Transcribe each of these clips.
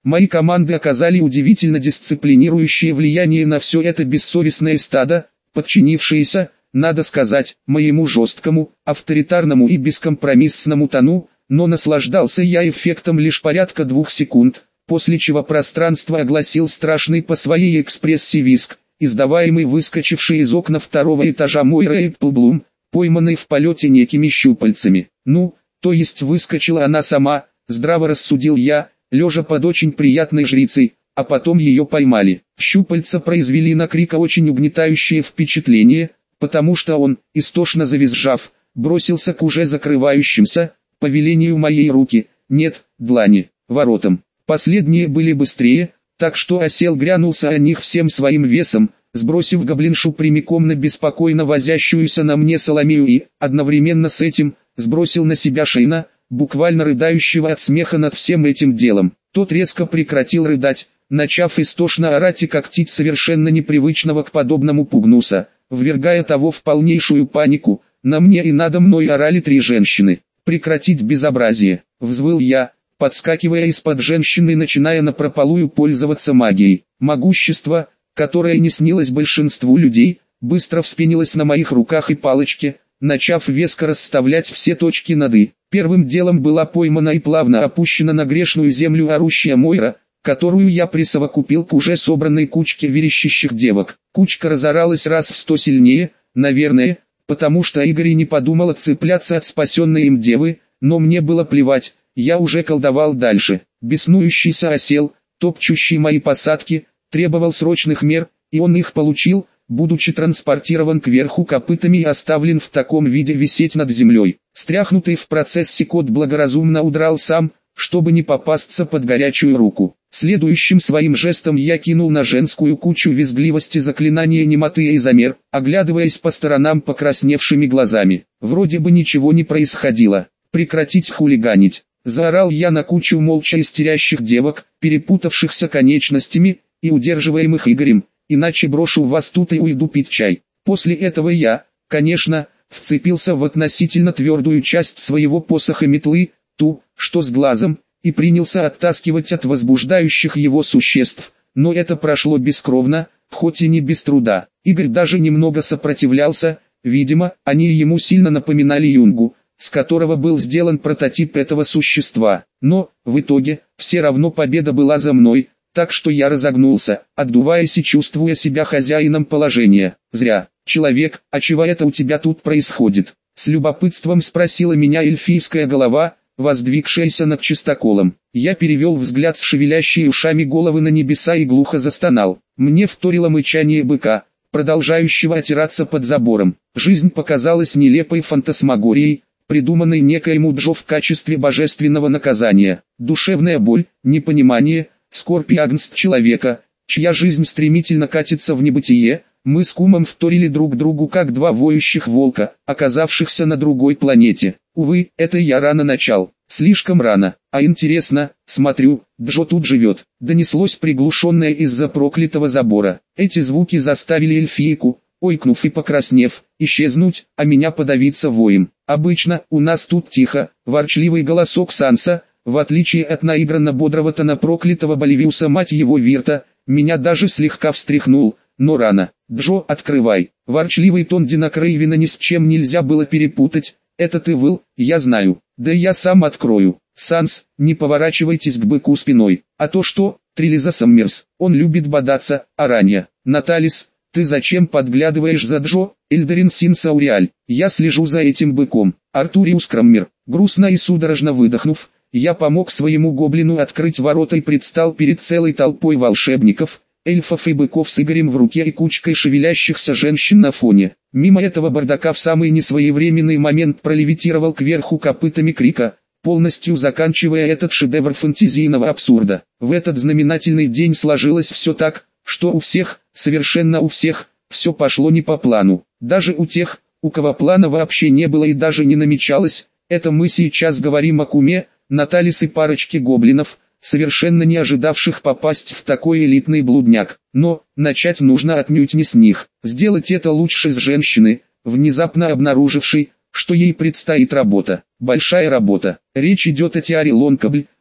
Мои команды оказали удивительно дисциплинирующее влияние на все это бессовестное стадо, подчинившееся, надо сказать, моему жесткому, авторитарному и бескомпромиссному тону, но наслаждался я эффектом лишь порядка 2 секунд, после чего пространство огласил страшный по своей экспрессии визг, издаваемый выскочивший из окна 2-го этажа Мойрой Эпплблум, пойманной в полете некими щупальцами. Ну, то есть выскочила она сама, здраво рассудил я, лежа под очень приятной жрицей, а потом ее поймали. Щупальца произвели на Крика очень угнетающее впечатление, потому что он, истошно завизжав, бросился к уже закрывающимся, по велению моей руки, нет, длани, воротам. Последние были быстрее, так что осел грянулся о них всем своим весом, сбросив гоблиншу прямиком на беспокойно возящуюся на мне Соломею и, одновременно с этим, сбросил на себя Шейна, буквально рыдающего от смеха над всем этим делом. Тот резко прекратил рыдать, начав истошно орать и когтить совершенно непривычного к подобному пугнуса, ввергая того в полнейшую панику. На мне и надо мной орали 3 женщины. «Прекратить безобразие!» — взвыл я, подскакивая из-под женщины и начиная напропалую пользоваться магией. Могущество, которое не снилось большинству людей, быстро вспенилось на моих руках и палочке, начав веско расставлять все точки над «и». Первым делом была поймана и плавно опущена на грешную землю орущая Мойра, которую я присовокупил к уже собранной кучке верещащих девок. Кучка разоралась раз в 100 сильнее, наверное, потому что Игорь и не подумал отцепляться от спасенной им девы, но мне было плевать, я уже колдовал дальше. Беснующийся осел, топчущий мои посадки, требовал срочных мер, и он их получил, будучи транспортирован кверху копытами и оставлен в таком виде висеть над землей. Стряхнутый в процессе кот благоразумно удрал сам, чтобы не попасться под горячую руку. Следующим своим жестом я кинул на женскую кучу визгливости заклинание немоты и замер, оглядываясь по сторонам покрасневшими глазами. Вроде бы ничего не происходило. «Прекратить хулиганить!» — заорал я на кучу молча истерящих девок, перепутавшихся конечностями, и удерживаемых Игорем, иначе брошу вас тут и уйду пить чай. После этого я, конечно, вцепился в относительно твердую часть своего посоха метлы, ту, что с глазом, и принялся оттаскивать от возбуждающих его существ, но это прошло бескровно, хоть и не без труда. Игорь даже немного сопротивлялся, видимо, они ему сильно напоминали юнгу, с которого был сделан прототип этого существа. Но, в итоге, все равно победа была за мной, так что я разогнулся, отдуваясь и чувствуя себя хозяином положения. «Зря, человек, а чего это у тебя тут происходит?» С любопытством спросила меня эльфийская голова, воздвигшаяся над чистоколом. Я перевел взгляд с шевелящей ушами головы на небеса и глухо застонал. Мне вторило мычание быка, продолжающего отираться под забором. Жизнь показалась нелепой фантасмагорией, придуманной некоему Джо в качестве божественного наказания. Душевная боль, непонимание, скорбь и агнст человека, чья жизнь стремительно катится в небытие. Мы с кумом вторили друг другу как 2 воющих волка, оказавшихся на другой планете. Увы, это я рано начал, слишком рано. А интересно, смотрю, Джо тут живет. Донеслось приглушенное из-за проклятого забора. Эти звуки заставили эльфийку, ойкнув и покраснев, исчезнуть, а меня подавиться воем. Обычно у нас тут тихо, ворчливый голосок Санса, в отличие от наигранно бодрого тона проклятого Боливиуса мать его Вирта, меня даже слегка встряхнул, но рано. «Джо, открывай!» Ворчливый тон Дина Крейвина ни с чем нельзя было перепутать. «Это ты выл, я знаю. Да я сам открою. Санс, не поворачивайтесь к быку спиной. А то что, Трилиза Саммерс, он любит бодаться, Аранья. Наталис, ты зачем подглядываешь за Джо?» Эльдарин Синсауриаль, я слежу за этим быком. Артуриус Краммер, грустно и судорожно выдохнув, я помог своему гоблину открыть ворота и предстал перед целой толпой волшебников, эльфов и быков с Игорем в руке и кучкой шевелящихся женщин на фоне. Мимо этого бардака в самый несвоевременный момент пролевитировал кверху копытами Крика, полностью заканчивая этот шедевр фэнтезийного абсурда. В этот знаменательный день сложилось все так, что у всех, совершенно у всех, все пошло не по плану. Даже у тех, у кого плана вообще не было и даже не намечалось. Это мы сейчас говорим о куме, Наталис и парочке гоблинов, совершенно не ожидавших попасть в такой элитный блудняк. Но, начать нужно отнюдь не с них. Сделать это лучше с женщины, внезапно обнаружившей, что ей предстоит работа. Большая работа. Речь идет о Тиаре Лонкабль,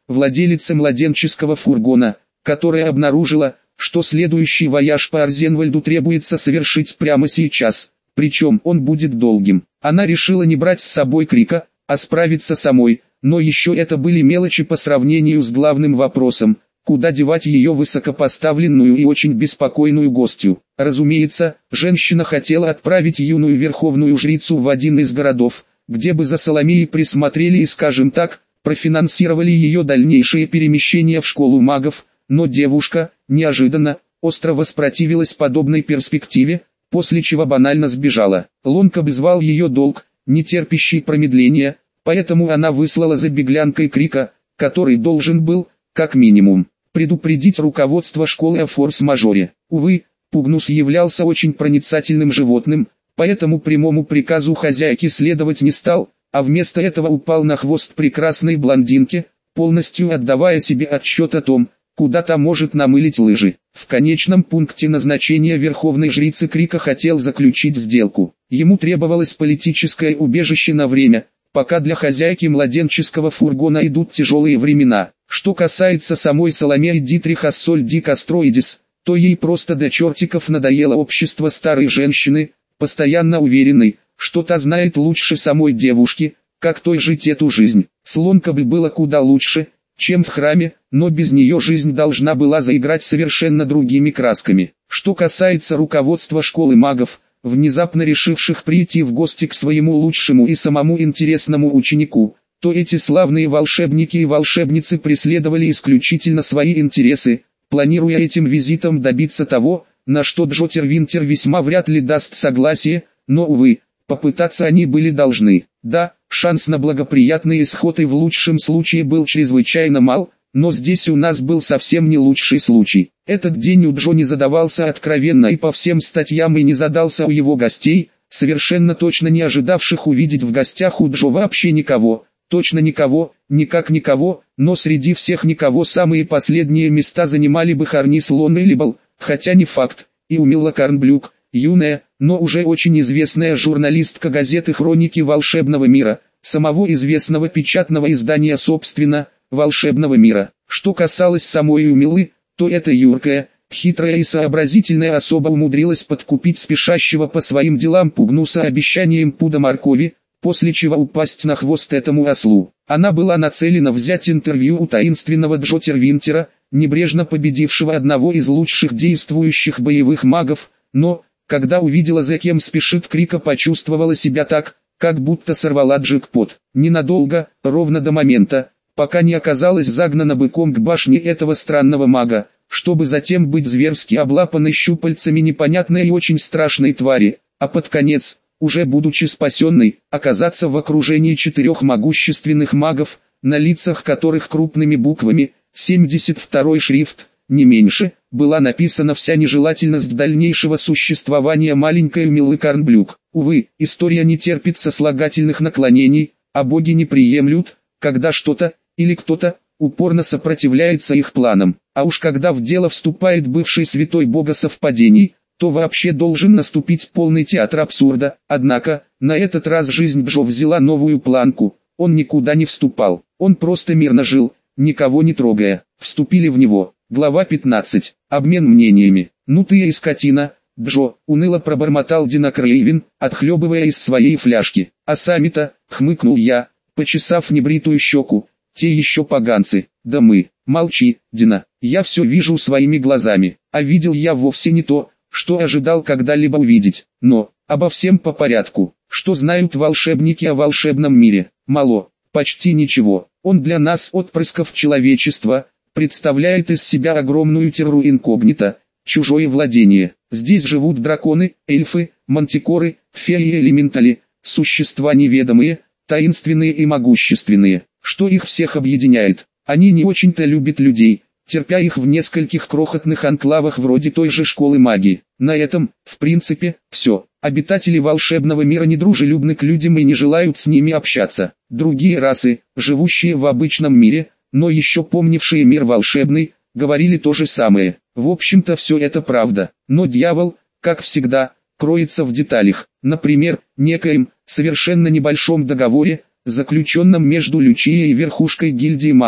владелица младенческого фургона, которая обнаружила, что следующий вояж по Арзенвальду требуется совершить прямо сейчас, причем он будет долгим. Она решила не брать с собой Крика, а справиться самой, но еще это были мелочи по сравнению с главным вопросом, куда девать ее высокопоставленную и очень беспокойную гостью. Разумеется, женщина хотела отправить юную верховную жрицу в один из городов, где бы за Соломеей присмотрели и, скажем так, профинансировали ее дальнейшее перемещение в школу магов, но девушка, неожиданно, остро воспротивилась подобной перспективе, после чего банально сбежала. Лонг обозвал ее долг, не терпящий промедления, поэтому она выслала за беглянкой Крика, который должен был, как минимум, предупредить руководство школы о форс-мажоре. Увы, Пугнус являлся очень проницательным животным, поэтому прямому приказу хозяйки следовать не стал, а вместо этого упал на хвост прекрасной блондинки, полностью отдавая себе отчет о том, куда та может намылить лыжи. В конечном пункте назначения верховной жрицы Крика хотел заключить сделку. Ему требовалось политическое убежище на время, пока для хозяйки младенческого фургона идут тяжелые времена. Что касается самой Соломеи Дитриха Соль Ди Кастроидис, то ей просто до чертиков надоело общество старой женщины, постоянно уверенной, что та знает лучше самой девушки, как той жить эту жизнь. С Лонкой было куда лучше, чем в храме, но без нее жизнь должна была заиграть совершенно другими красками. Что касается руководства школы магов, внезапно решивших прийти в гости к своему лучшему и самому интересному ученику, то эти славные волшебники и волшебницы преследовали исключительно свои интересы, планируя этим визитом добиться того, на что Джо Тервинтер весьма вряд ли даст согласие, но, увы, попытаться они были должны. Да, шанс на благоприятный исход и в лучшем случае был чрезвычайно мал, но здесь у нас был совсем не лучший случай. Этот день у Джо не задавался откровенно и по всем статьям и не задался у его гостей, совершенно точно не ожидавших увидеть в гостях у Джо вообще никого. Точно никого, никак никого, но среди всех никого самые последние места занимали бы Харнис Лоннелибл, хотя не факт, и Умилла Карнблюк, юная, но уже очень известная журналистка газеты «Хроники волшебного мира», самого известного печатного издания собственно, «Волшебного мира». Что касалось самой Умиллы, то эта юркая, хитрая и сообразительная особа умудрилась подкупить спешащего по своим делам Пугнуса обещанием пуда моркови, после чего упасть на хвост этому ослу. Она была нацелена взять интервью у таинственного Джо Тервинтера, небрежно победившего одного из лучших действующих боевых магов, но, когда увидела, за кем спешит Крика, почувствовала себя так, как будто сорвала джекпот. Ненадолго, ровно до момента, пока не оказалась загнана быком к башне этого странного мага, чтобы затем быть зверски облапанной щупальцами непонятной и очень страшной твари, а под конец, уже будучи спасенной, оказаться в окружении 4 могущественных магов, на лицах которых крупными буквами, 72-й шрифт, не меньше, была написана вся нежелательность дальнейшего существования маленькой Умиллы Карнблюк. Увы, история не терпит сослагательных наклонений, а боги не приемлют, когда что-то, или кто-то, упорно сопротивляется их планам. А уж когда в дело вступает бывший святой бога совпадений, то вообще должен наступить полный театр абсурда. Однако, на этот раз жизнь Джо взяла новую планку. Он никуда не вступал, он просто мирно жил, никого не трогая. Вступили в него. Глава 15. Обмен мнениями. «Ну ты и скотина, Джо», — уныло пробормотал Дина Крейвен, отхлебывая из своей фляжки. «А сами-то», — хмыкнул я, почесав небритую щеку, — «те еще поганцы». «Да мы». «Молчи, Дина, я все вижу своими глазами, а видел я вовсе не то, что ожидал когда-либо увидеть. Но, обо всем по порядку. Что знают волшебники о волшебном мире? Мало, почти ничего. Он для нас, отпрысков человечества, представляет из себя огромную терру инкогнито, чужое владение. Здесь живут драконы, эльфы, мантикоры, феи и элементали, существа неведомые, таинственные и могущественные. Что их всех объединяет? Они не очень-то любят людей, терпя их в нескольких крохотных анклавах вроде той же школы магии. На этом, в принципе, все. Обитатели волшебного мира недружелюбны к людям и не желают с ними общаться. Другие расы, живущие в обычном мире, но еще помнившие мир волшебный, говорили то же самое. В общем-то все это правда. Но дьявол, как всегда, кроется в деталях. Например, некоем, совершенно небольшом договоре, заключенном между Лючией и верхушкой гильдии магов.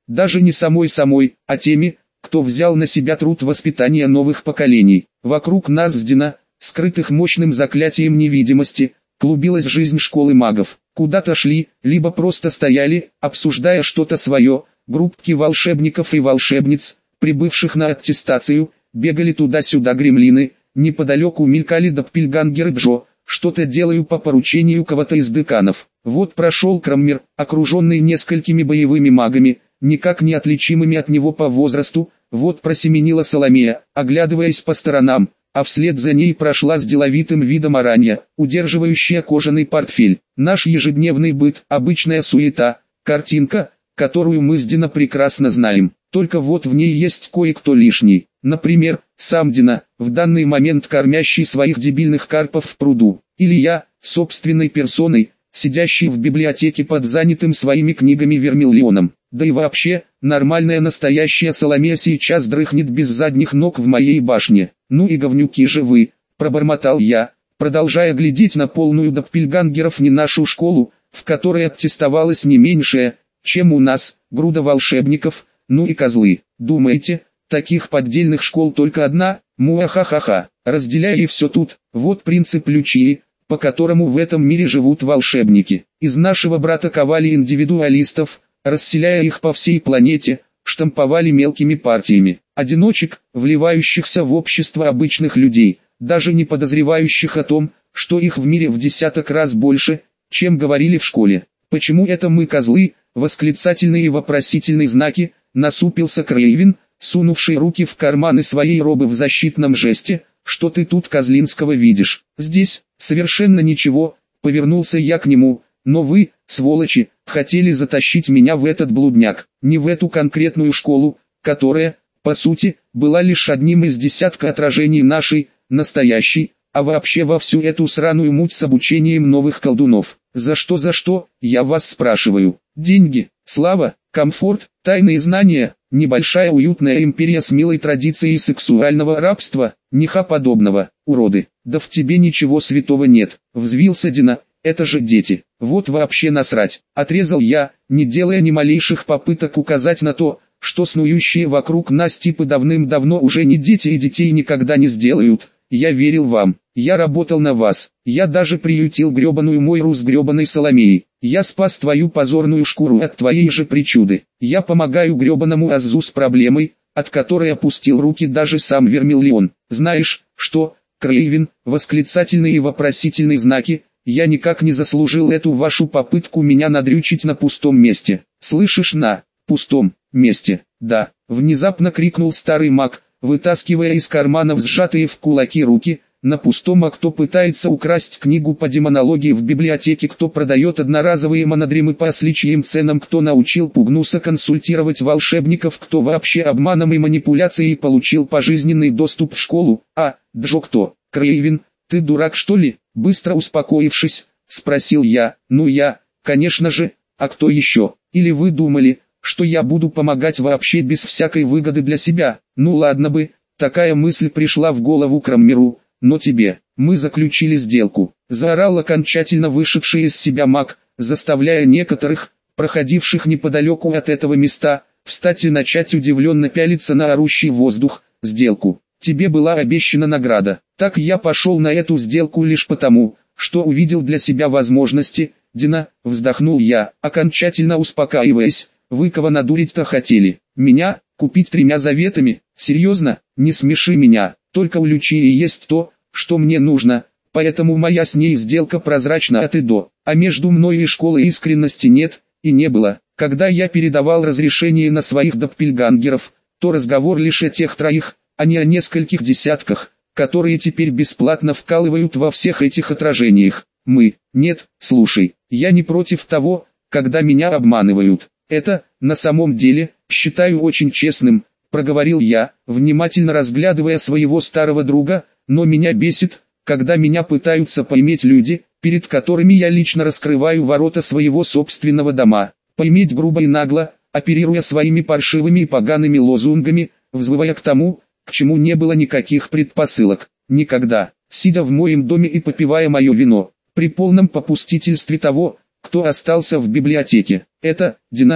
даже не самой, а теми, кто взял на себя труд воспитания новых поколений. Вокруг нас с Дина, скрытых мощным заклятием невидимости, клубилась жизнь школы магов. Куда-то шли, либо просто стояли, обсуждая что-то свое. Группки волшебников и волшебниц, прибывших на аттестацию, бегали туда-сюда гремлины, неподалеку мелькали доппельгангеры Джо, что-то делаю по поручению кого-то из деканов. Вот прошел Краммер, окруженный несколькими боевыми магами, никак не отличимыми от него по возрасту, вот просеменила Соломея, оглядываясь по сторонам, а вслед за ней прошла с деловитым видом Аранья, удерживающая кожаный портфель. Наш ежедневный быт, обычная суета, картинка, которую мы с Дина прекрасно знаем, только вот в ней есть кое-кто лишний. Например, сам Дина, в данный момент кормящий своих дебильных карпов в пруду, или я, собственной персоной, сидящий в библиотеке под занятым своими книгами вермиллионом. Да и вообще, нормальная настоящая Соломея сейчас дрыхнет без задних ног в моей башне. Ну и говнюки же вы, пробормотал я, продолжая глядеть на полную доппельгангеров не нашу школу, в которой аттестовалось не меньшее, чем у нас, груда волшебников, ну и козлы. Думаете, таких поддельных школ только одна? Муахахаха, разделяя и все тут, вот принцип Лючии, по которому в этом мире живут волшебники. Из нашего брата ковали индивидуалистов, расселяя их по всей планете, штамповали мелкими партиями. Одиночек, вливающихся в общество обычных людей, даже не подозревающих о том, что их в мире в десяток раз больше, чем говорили в школе. Почему это мы козлы? Восклицательные и вопросительные знаки, насупился Крейвен, сунувший руки в карманы своей робы в защитном жесте. Что ты тут козлинского видишь? Здесь, совершенно ничего, повернулся я к нему, но вы, сволочи, хотели затащить меня в этот блудняк, не в эту конкретную школу, которая, по сути, была лишь одним из десятка отражений нашей, настоящей, а вообще во всю эту сраную муть с обучением новых колдунов. За что, я вас спрашиваю? Деньги, слава, комфорт, тайные знания, небольшая уютная империя с милой традицией сексуального рабства, ниха подобного, уроды. Да в тебе ничего святого нет, взвился Дина, это же дети, вот вообще насрать. Отрезал я, не делая ни малейших попыток указать на то, что снующие вокруг нас типы давным-давно уже не дети и детей никогда не сделают. Я верил вам, я работал на вас, я даже приютил гребаную Мойру с гребаной Соломеей, я спас твою позорную шкуру от твоей же причуды, я помогаю гребаному Аззу с проблемой, от которой опустил руки даже сам Вермиллион. Знаешь, что, Крейвен, восклицательные и вопросительные знаки, я никак не заслужил эту вашу попытку меня надрючить на пустом месте. Слышишь, на пустом месте, да, внезапно крикнул старый маг, вытаскивая из карманов сжатые в кулаки руки. На пустом, а кто пытается украсть книгу по демонологии в библиотеке, кто продает одноразовые монодримы по осличьим ценам, кто научил Пугнуса консультировать волшебников, кто вообще обманом и манипуляцией получил пожизненный доступ в школу. Джо кто? Крейвен, ты дурак что ли? Быстро успокоившись, спросил я. Ну я, конечно же, а кто еще? Или вы думали, что я буду помогать вообще без всякой выгоды для себя? Ну ладно бы, такая мысль пришла в голову Краммеру. Но тебе, мы заключили сделку, заорал окончательно вышедший из себя маг, заставляя некоторых, проходивших неподалеку от этого места, встать и начать удивленно пялиться на орущий воздух. Сделку. Тебе была обещана награда. Так я пошел на эту сделку лишь потому, что увидел для себя возможности. Дина, вздохнул я, окончательно успокаиваясь, вы кого надурить-то хотели? Меня, купить 3 заветами? Серьезно, не смеши меня. Только у Лючии есть то, что мне нужно, поэтому моя с ней сделка прозрачна от и до, а между мной и школой искренности нет, и не было. Когда я передавал разрешение на своих доппельгангеров, то разговор лишь о тех 3, а не о нескольких десятках, которые теперь бесплатно вкалывают во всех этих отражениях. Нет, слушай, я не против того, когда меня обманывают. Это, на самом деле, считаю очень честным. Проговорил я, внимательно разглядывая своего старого друга, но меня бесит, когда меня пытаются поиметь люди, перед которыми я лично раскрываю ворота своего собственного дома. Поиметь грубо и нагло, оперируя своими паршивыми и погаными лозунгами, взвывая к тому, к чему не было никаких предпосылок. Никогда, сидя в моем доме и попивая мое вино, при полном попустительстве того, кто остался в библиотеке. Это, Дина,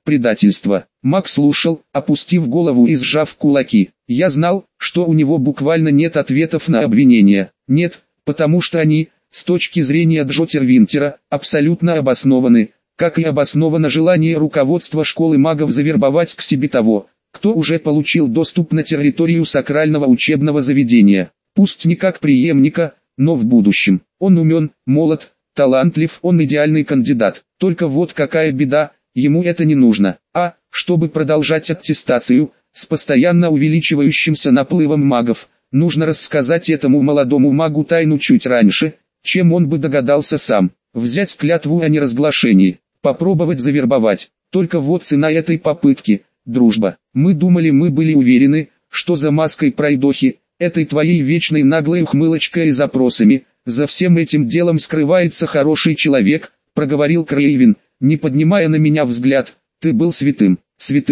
предательство. Маг слушал, опустив голову и сжав кулаки. Я знал, что у него буквально нет ответов на обвинения. Нет, потому что они, с точки зрения Джо Тервинтера, абсолютно обоснованы, как и обосновано желание руководства школы магов завербовать к себе того, кто уже получил доступ на территорию сакрального учебного заведения. Пусть не как преемника, но в будущем. Он умен, молод, талантлив, он идеальный кандидат. Только вот какая беда, ему это не нужно. А, чтобы продолжать аттестацию, с постоянно увеличивающимся наплывом магов, нужно рассказать этому молодому магу тайну чуть раньше, чем он бы догадался сам. Взять клятву о неразглашении, попробовать завербовать. Только вот цена этой попытки – дружба. Мы были уверены, что за маской пройдохи, этой твоей вечной наглой ухмылочкой и запросами, за всем этим делом скрывается хороший человек, проговорил Крейвен, не поднимая на меня взгляд. Ты был святым,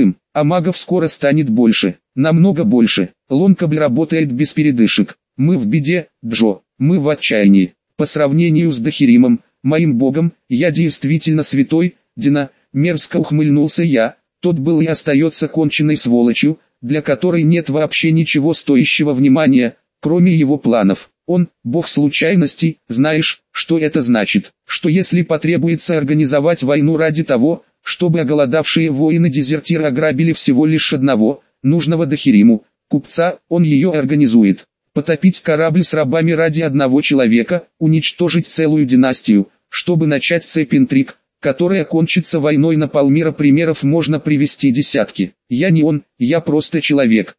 а магов скоро станет больше, намного больше. Лонкабль работает без передышек. Мы в беде, Джо, мы в отчаянии. По сравнению с Дахиримом, моим богом, я действительно святой, Дина, мерзко ухмыльнулся я. Тот был и остается конченной сволочью, для которой нет вообще ничего стоящего внимания, кроме его планов. Он, бог случайностей, знаешь, что это значит? Что если потребуется организовать войну ради того, чтобы оголодавшие воины-дезертиры ограбили всего лишь одного, нужного Дахириму, купца, он ее организует. Потопить корабль с рабами ради одного человека, уничтожить целую династию, чтобы начать цепь интриг, которая кончится войной на полмира. Примеров можно привести десятки. Я не он, я просто человек,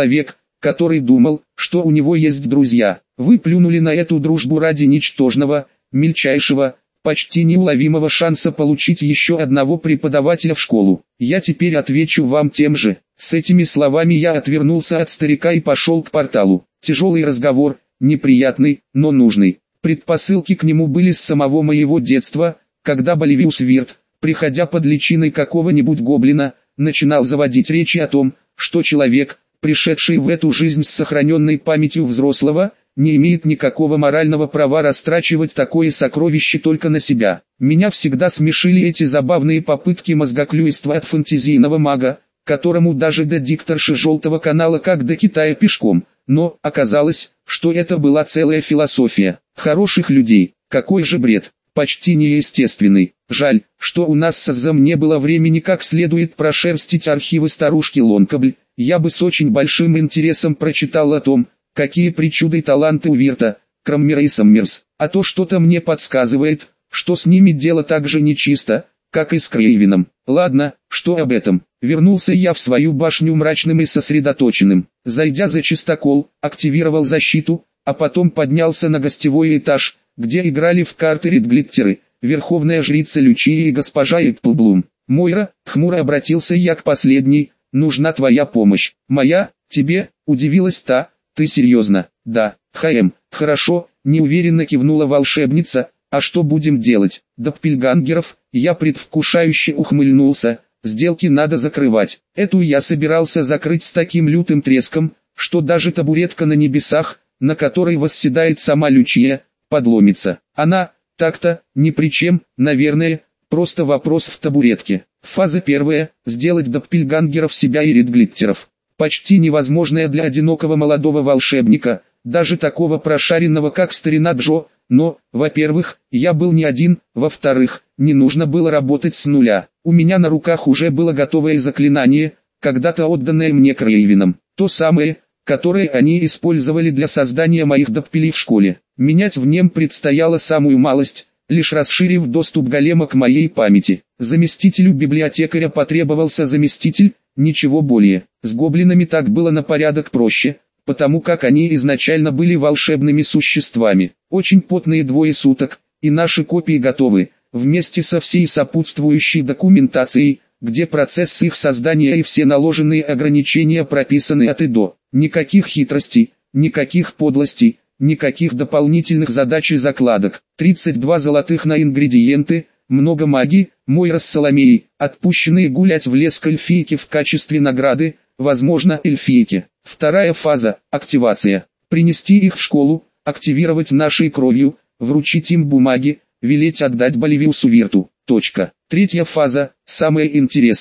который думал, что у него есть друзья. Вы плюнули на эту дружбу ради ничтожного, мельчайшего, почти неуловимого шанса получить еще одного преподавателя в школу. Я теперь отвечу вам тем же. С этими словами я отвернулся от старика и пошел к порталу. Тяжелый разговор, неприятный, но нужный. Предпосылки к нему были с самого моего детства, когда Боливиус Вирт, приходя под личиной какого-нибудь гоблина, начинал заводить речи о том, что человек, пришедший в эту жизнь с сохраненной памятью взрослого, не имеет никакого морального права растрачивать такое сокровище только на себя. Меня всегда смешили эти забавные попытки мозгоклюйства от фэнтезийного мага, которому даже до дикторши желтого канала как до Китая пешком, но оказалось, что это была целая философия хороших людей. Какой же бред, почти неестественный. Жаль, что у нас с Азом не было времени как следует прошерстить архивы старушки Лонкабль. Я бы с очень большим интересом прочитал о том, какие причуды и таланты у Вирта, Краммера и Саммерс, а то что-то мне подсказывает, что с ними дело так же нечисто, как и с Крейвеном. Ладно, что об этом. Вернулся я в свою башню мрачным и сосредоточенным. Зайдя за чистокол, активировал защиту, а потом поднялся на гостевой этаж, где играли в карты редглиттеры, верховная жрица Лючия и госпожа Эпплблум. Мойра, хмуро обратился я к последней, нужна твоя помощь. Моя, тебе, удивилась та. Ты серьезно? Да, хорошо, неуверенно кивнула волшебница. А что будем делать? Доппельгангеров, я предвкушающе ухмыльнулся. Сделки надо закрывать. Эту я собирался закрыть с таким лютым треском, что даже табуретка на небесах, на которой восседает сама Лючия, подломится. Она, так-то, ни при чем, наверное, просто вопрос в табуретке. Фаза первая – сделать доппельгангеров себя и редглиттеров. Почти невозможная для одинокого молодого волшебника, даже такого прошаренного как старина Джо, но, во-первых, я был не один, во-вторых, не нужно было работать с нуля. У меня на руках уже было готовое заклинание, когда-то отданное мне Крейвеном, то самое, которое они использовали для создания моих доппелей в школе. Менять в нем предстояло самую малость, лишь расширив доступ голема к моей памяти. Заместителю библиотекаря потребовался заместитель, ничего более. С гоблинами так было на порядок проще, потому как они изначально были волшебными существами. Очень потные 2 суток, и наши копии готовы, вместе со всей сопутствующей документацией, где процесс их создания и все наложенные ограничения прописаны от и до. Никаких хитростей, никаких подлостей, никаких дополнительных задач и закладок. 32 золотых на ингредиенты, много магии, Мойра с Соломеей, отпущенные гулять в лес к эльфийке в качестве награды, возможно, эльфийке. Вторая фаза – активация. Принести их в школу, активировать нашей кровью, вручить им бумаги, велеть отдать Боливиусу Вирту. Третья фаза, самая интересная.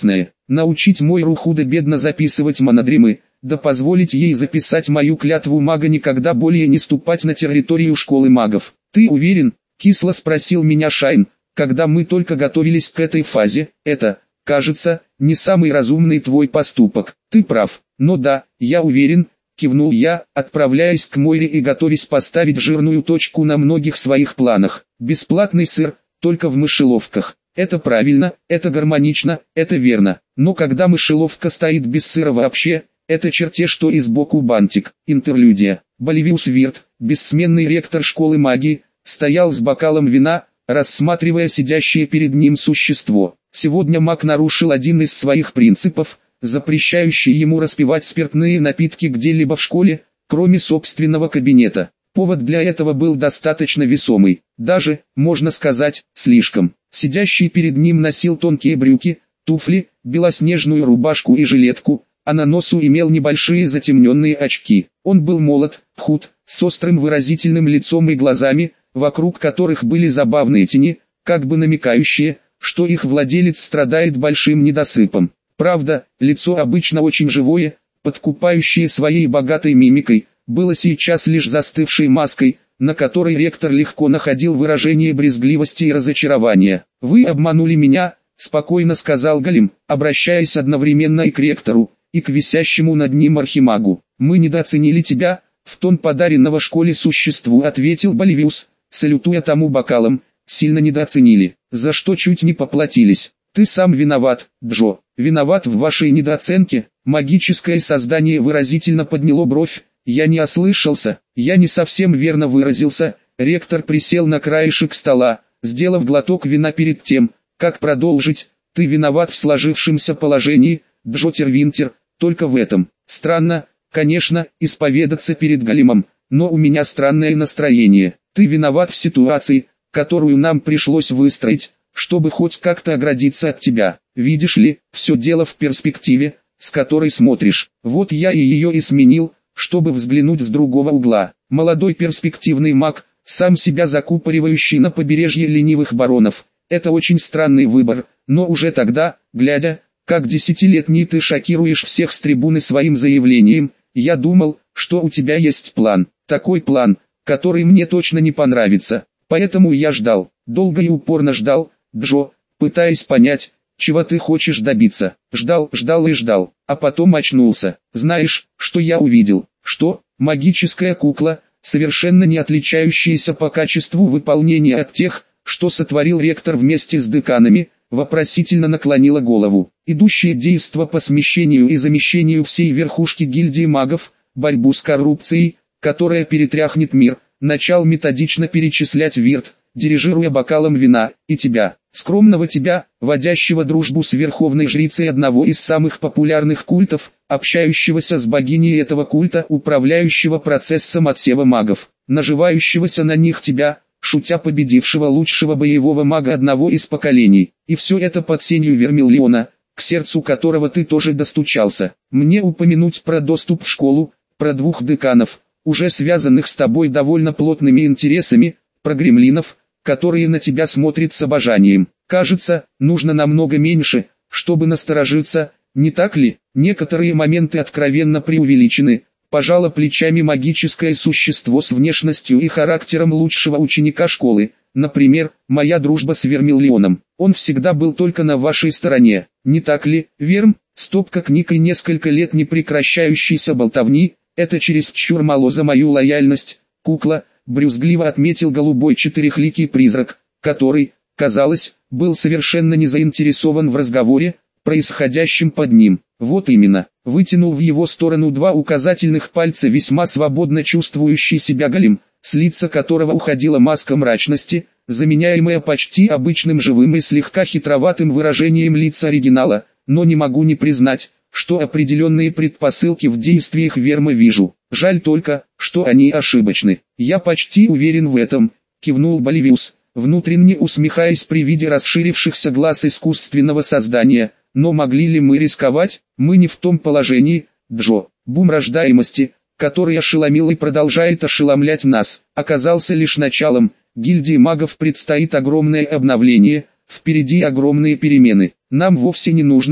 научить Мойру худо-бедно записывать монодримы, да позволить ей записать мою клятву мага никогда более не ступать на территорию школы магов. «Ты уверен?» — кисло спросил меня Шайн, когда мы только готовились к этой фазе. «Это, кажется, не самый разумный твой поступок. Ты прав, но да, я уверен», — кивнул я, отправляясь к Мойре и готовясь поставить жирную точку на многих своих планах. Бесплатный сыр, только в мышеловках. Это правильно, это гармонично, это верно. Но когда мышеловка стоит без сыра вообще, это черте что и сбоку бантик. Интерлюдия. Боливиус Вирт, бессменный ректор школы магии, стоял с бокалом вина, рассматривая сидящее перед ним существо. Сегодня маг нарушил один из своих принципов, запрещающий ему распивать спиртные напитки где-либо в школе, кроме собственного кабинета. Повод для этого был достаточно весомый, даже, можно сказать, слишком. Сидящий перед ним носил тонкие брюки, туфли, белоснежную рубашку и жилетку, а на носу имел небольшие затемненные очки. Он был молод, худ, с острым выразительным лицом и глазами, вокруг которых были забавные тени, как бы намекающие, что их владелец страдает большим недосыпом. Правда, лицо обычно очень живое, подкупающее своей богатой мимикой, было сейчас лишь застывшей маской, на которой ректор легко находил выражение брезгливости и разочарования. «Вы обманули меня», — спокойно сказал Галим, обращаясь одновременно и к ректору, и к висящему над ним архимагу. «Мы недооценили тебя», — в тон подаренного школе существу ответил Боливиус, салютуя тому бокалом. «Сильно недооценили, за что чуть не поплатились. Ты сам виноват, Джо, виноват в вашей недооценке». Магическое создание выразительно подняло бровь. «Я не ослышался, я не совсем верно выразился». Ректор присел на краешек стола, сделав глоток вина перед тем, как продолжить. «Ты виноват в сложившемся положении, Джо Тервинтер, только в этом. Странно, конечно, исповедаться перед Галимом, но у меня странное настроение. Ты виноват в ситуации, которую нам пришлось выстроить, чтобы хоть как-то оградиться от тебя. Видишь ли, все дело в перспективе, с которой смотришь. Вот я и ее и сменил, чтобы взглянуть с другого угла. Молодой перспективный маг, сам себя закупоривающий на побережье ленивых баронов. Это очень странный выбор, но уже тогда, глядя, как десятилетний ты шокируешь всех с трибуны своим заявлением, я думал, что у тебя есть план. Такой план, который мне точно не понравится. Поэтому я ждал, долго и упорно ждал, Джо, пытаясь понять, чего ты хочешь добиться. Ждал и ждал, а потом очнулся. Знаешь, что я увидел? Что? Магическая кукла, совершенно не отличающаяся по качеству выполнения от тех, что сотворил ректор вместе с деканами, вопросительно наклонила голову. Идущее действо по смещению и замещению всей верхушки гильдии магов, борьбу с коррупцией, которая перетряхнет мир, начал методично перечислять Вирт, дирижируя бокалом вина, и тебя, скромного тебя, водящего дружбу с верховной жрицей одного из самых популярных культов, общающегося с богиней этого культа, управляющего процессом отсева магов, наживающегося на них тебя, шутя победившего лучшего боевого мага одного из поколений, и все это под сенью Вермиллиона, к сердцу которого ты тоже достучался. Мне упомянуть про доступ в школу, про двух деканов, уже связанных с тобой довольно плотными интересами, про гремлинов, которые на тебя смотрят с обожанием. Кажется, нужно намного меньше, чтобы насторожиться, не так ли? Некоторые моменты откровенно преувеличены, пожало плечами магическое существо с внешностью и характером лучшего ученика школы. Например, моя дружба с Вермиллионом. Он всегда был только на вашей стороне, не так ли, Верм? Стопка книг и несколько лет непрекращающейся болтовни, это чересчур мало за мою лояльность, кукла, брюзгливо отметил голубой четырехликий призрак, который, казалось, был совершенно не заинтересован в разговоре, происходящем под ним. Вот именно, вытянул в его сторону два указательных пальца весьма свободно чувствующий себя Галим, с лица которого уходила маска мрачности, заменяемая почти обычным живым и слегка хитроватым выражением лица оригинала, но не могу не признать, что определенные предпосылки в действиях Верма вижу. Жаль только, что они ошибочны. Я почти уверен в этом, кивнул Боливиус, внутренне усмехаясь при виде расширившихся глаз искусственного создания. Но могли ли мы рисковать? Мы не в том положении, Джо. Бум рождаемости, который ошеломил и продолжает ошеломлять нас, оказался лишь началом. Гильдии магов предстоит огромное обновление, впереди огромные перемены. Нам вовсе не нужно,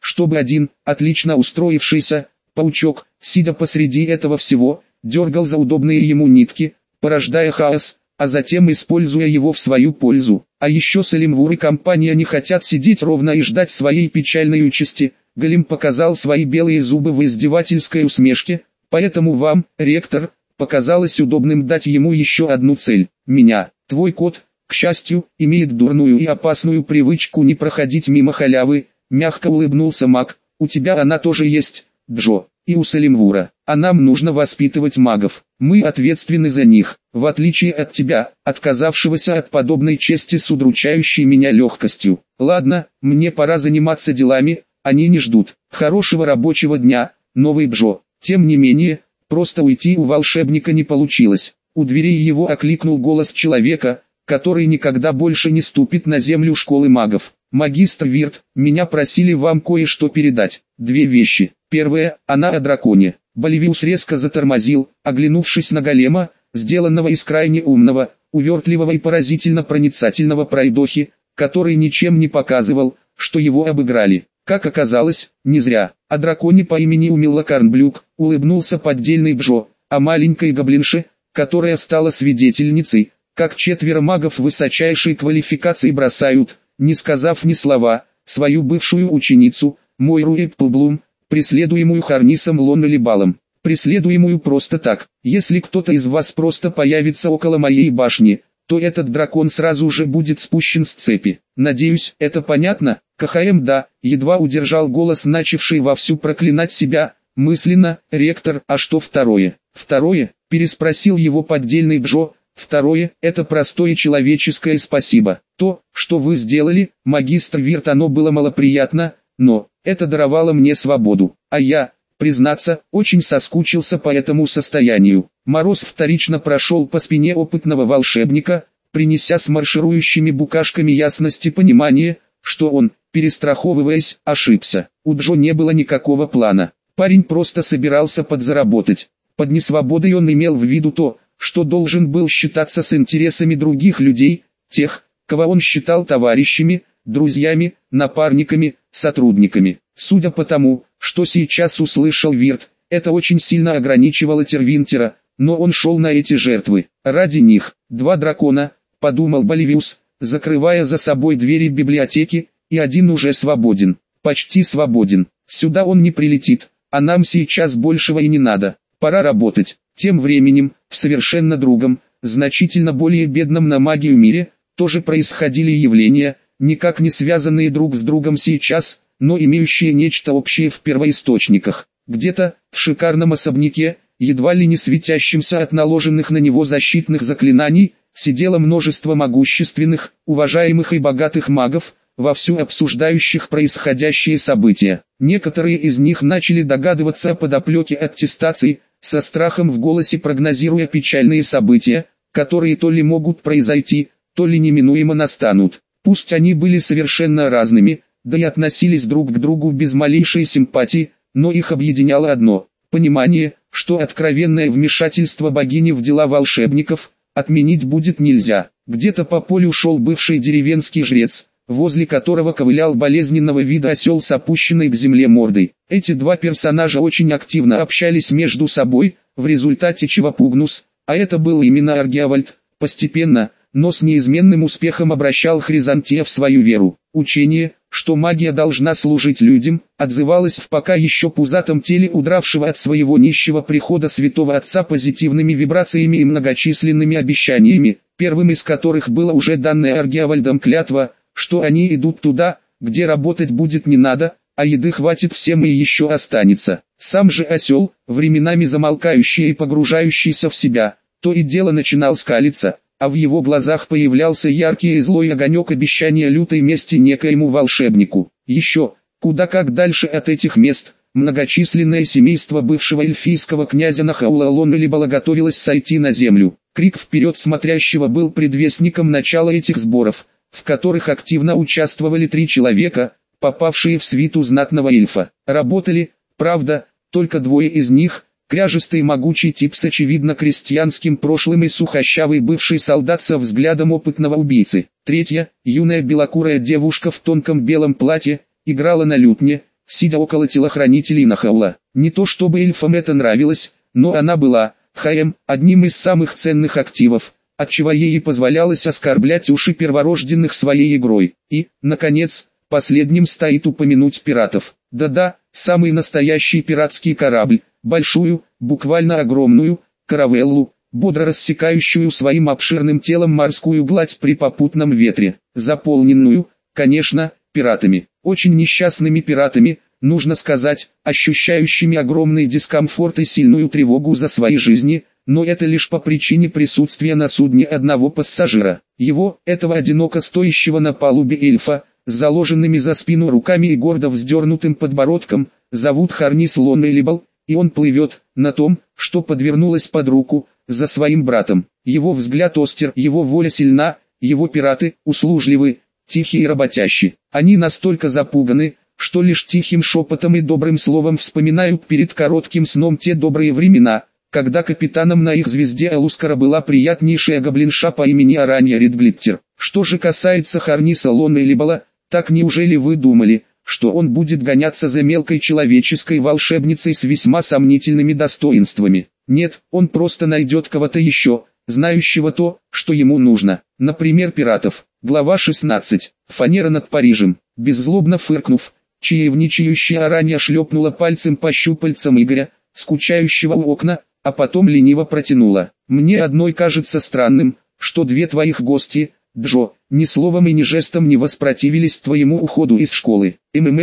чтобы один, отлично устроившийся, паучок, сидя посреди этого всего, дергал за удобные ему нитки, порождая хаос, а затем используя его в свою пользу. А еще Салимвур и компания не хотят сидеть ровно и ждать своей печальной участи. Голем показал свои белые зубы в издевательской усмешке, поэтому вам, ректор, показалось удобным дать ему еще одну цель – меня. Твой кот, к счастью, имеет дурную и опасную привычку не проходить мимо халявы, мягко улыбнулся маг. У тебя она тоже есть, Джо, и у Салимвура. А нам нужно воспитывать магов. Мы ответственны за них, в отличие от тебя, отказавшегося от подобной чести с удручающей меня легкостью. Ладно, мне пора заниматься делами, они не ждут. Хорошего рабочего дня, новый Джо. Тем не менее, просто уйти у волшебника не получилось. У дверей его окликнул голос человека, который никогда больше не ступит на землю школы магов. «Магистр Вирт, меня просили вам кое-что передать. Две вещи. Первая, она о драконе». Боливиус резко затормозил, оглянувшись на голема, сделанного из крайне умного, увертливого и поразительно проницательного пройдохи, который ничем не показывал, что его обыграли. Как оказалось, не зря. О драконе по имени Умилла Карнблюк улыбнулся поддельный Джо, о маленькой гоблинше, которая стала свидетельницей, как 4 магов высочайшей квалификации бросают, не сказав ни слова, свою бывшую ученицу, Мойру Эпплблум, преследуемую Харнисом Лоннелибалом, преследуемую просто так. Если кто-то из вас просто появится около моей башни, то этот дракон сразу же будет спущен с цепи. Надеюсь, это понятно? КХМ да, едва удержал голос, начавший вовсю проклинать себя, мысленно, ректор, а что второе? Второе, переспросил его поддельный Джо. Второе, это простое человеческое спасибо. То, что вы сделали, магистр Вирт, оно было малоприятно, но это даровало мне свободу. А я, признаться, очень соскучился по этому состоянию. Мороз вторично прошел по спине опытного волшебника, принеся с марширующими букашками ясность и понимание, что он, перестраховываясь, ошибся. У Джо не было никакого плана. Парень просто собирался подзаработать. Под несвободой он имел в виду то, что должен был считаться с интересами других людей, тех, кого он считал товарищами, друзьями, напарниками, сотрудниками. Судя по тому, что сейчас услышал Вирт, это очень сильно ограничивало Тервинтера, но он шел на эти жертвы. Ради них, 2 дракона, подумал Боливиус, закрывая за собой двери библиотеки, и один уже свободен, почти свободен. Сюда он не прилетит, а нам сейчас большего и не надо. Пора работать. Тем временем, в совершенно другом, значительно более бедном на магию мире, тоже происходили явления, никак не связанные друг с другом сейчас, но имеющие нечто общее в первоисточниках. Где-то, в шикарном особняке, едва ли не светящимся от наложенных на него защитных заклинаний, сидело множество могущественных, уважаемых и богатых магов, вовсю обсуждающих происходящие события. Некоторые из них начали догадываться о подоплеке аттестации, со страхом в голосе прогнозируя печальные события, которые то ли могут произойти, то ли неминуемо настанут. Пусть они были совершенно разными, да и относились друг к другу без малейшей симпатии, но их объединяло одно – понимание, что откровенное вмешательство богини в дела волшебников отменить будет нельзя. Где-то по полю шел бывший деревенский жрец, возле которого ковылял болезненного вида осел с опущенной к земле мордой. Эти 2 персонажа очень активно общались между собой, в результате чего Пугнус, а это был именно Аргиавальд, постепенно, но с неизменным успехом обращал Хризантия в свою веру. Учение, что магия должна служить людям, отзывалось в пока еще пузатом теле удравшего от своего нищего прихода святого отца позитивными вибрациями и многочисленными обещаниями, первым из которых было уже данное Аргиавальдом клятва, что они идут туда, где работать будет не надо, а еды хватит всем и еще останется. Сам же осел, временами замолкающий и погружающийся в себя, то и дело начинал скалиться, а в его глазах появлялся яркий и злой огонек обещания лютой мести некоему волшебнику. Еще, куда как дальше от этих мест, многочисленное семейство бывшего эльфийского князя Нахаула Лоннелибала готовилось сойти на землю. Крик вперед смотрящего был предвестником начала этих сборов, в которых активно участвовали 3 человека, попавшие в свиту знатного эльфа. Работали, правда, только 2 из них, кряжистый могучий тип с очевидно крестьянским прошлым и сухощавый бывший солдат со взглядом опытного убийцы. 3-я, юная белокурая девушка в тонком белом платье, играла на лютне, сидя около телохранителей Нахаула. Не то чтобы эльфам это нравилось, но она была, одним из самых ценных активов, отчего ей и позволялось оскорблять уши перворожденных своей игрой. И, наконец, последним стоит упомянуть пиратов. Да-да, самый настоящий пиратский корабль, большую, буквально огромную, каравеллу, бодро рассекающую своим обширным телом морскую гладь при попутном ветре, заполненную, конечно, пиратами, очень несчастными пиратами, нужно сказать, ощущающими огромный дискомфорт и сильную тревогу за свои жизни, но это лишь по причине присутствия на судне одного пассажира. Его, этого одиноко стоящего на палубе эльфа, с заложенными за спину руками и гордо вздернутым подбородком, зовут Харнис Лонелибал, и он плывет, на том, что подвернулось под руку, за своим братом. Его взгляд остр, его воля сильна, его пираты, услужливы, тихие и работящие. Они настолько запуганы, что лишь тихим шепотом и добрым словом вспоминают перед коротким сном те добрые времена, когда капитаном на их звезде Элускара была приятнейшая гоблинша по имени Аранья Редглиттер. Что же касается Харниса Лонелибала, так неужели вы думали, что он будет гоняться за мелкой человеческой волшебницей с весьма сомнительными достоинствами? Нет, он просто найдет кого-то еще, знающего то, что ему нужно. Например, пиратов. Глава 16. Фанера над Парижем. Беззлобно фыркнув, чаевничающая Аранья шлепнула пальцем по щупальцам Игоря, скучающего у окна, а потом лениво протянула. «Мне одной кажется странным, что две твоих гости, Джо, ни словом и ни жестом не воспротивились твоему уходу из школы.